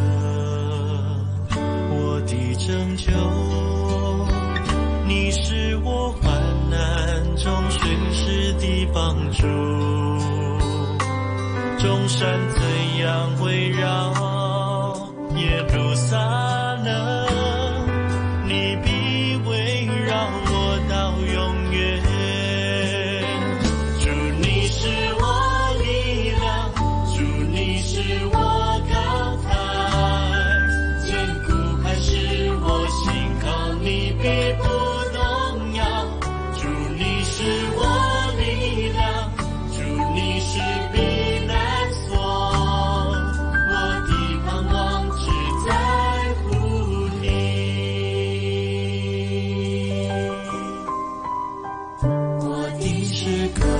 我的拯救，你是我患難中隨時的幫助，眾山怎樣圍繞耶路撒冷，你必圍繞我到時刻。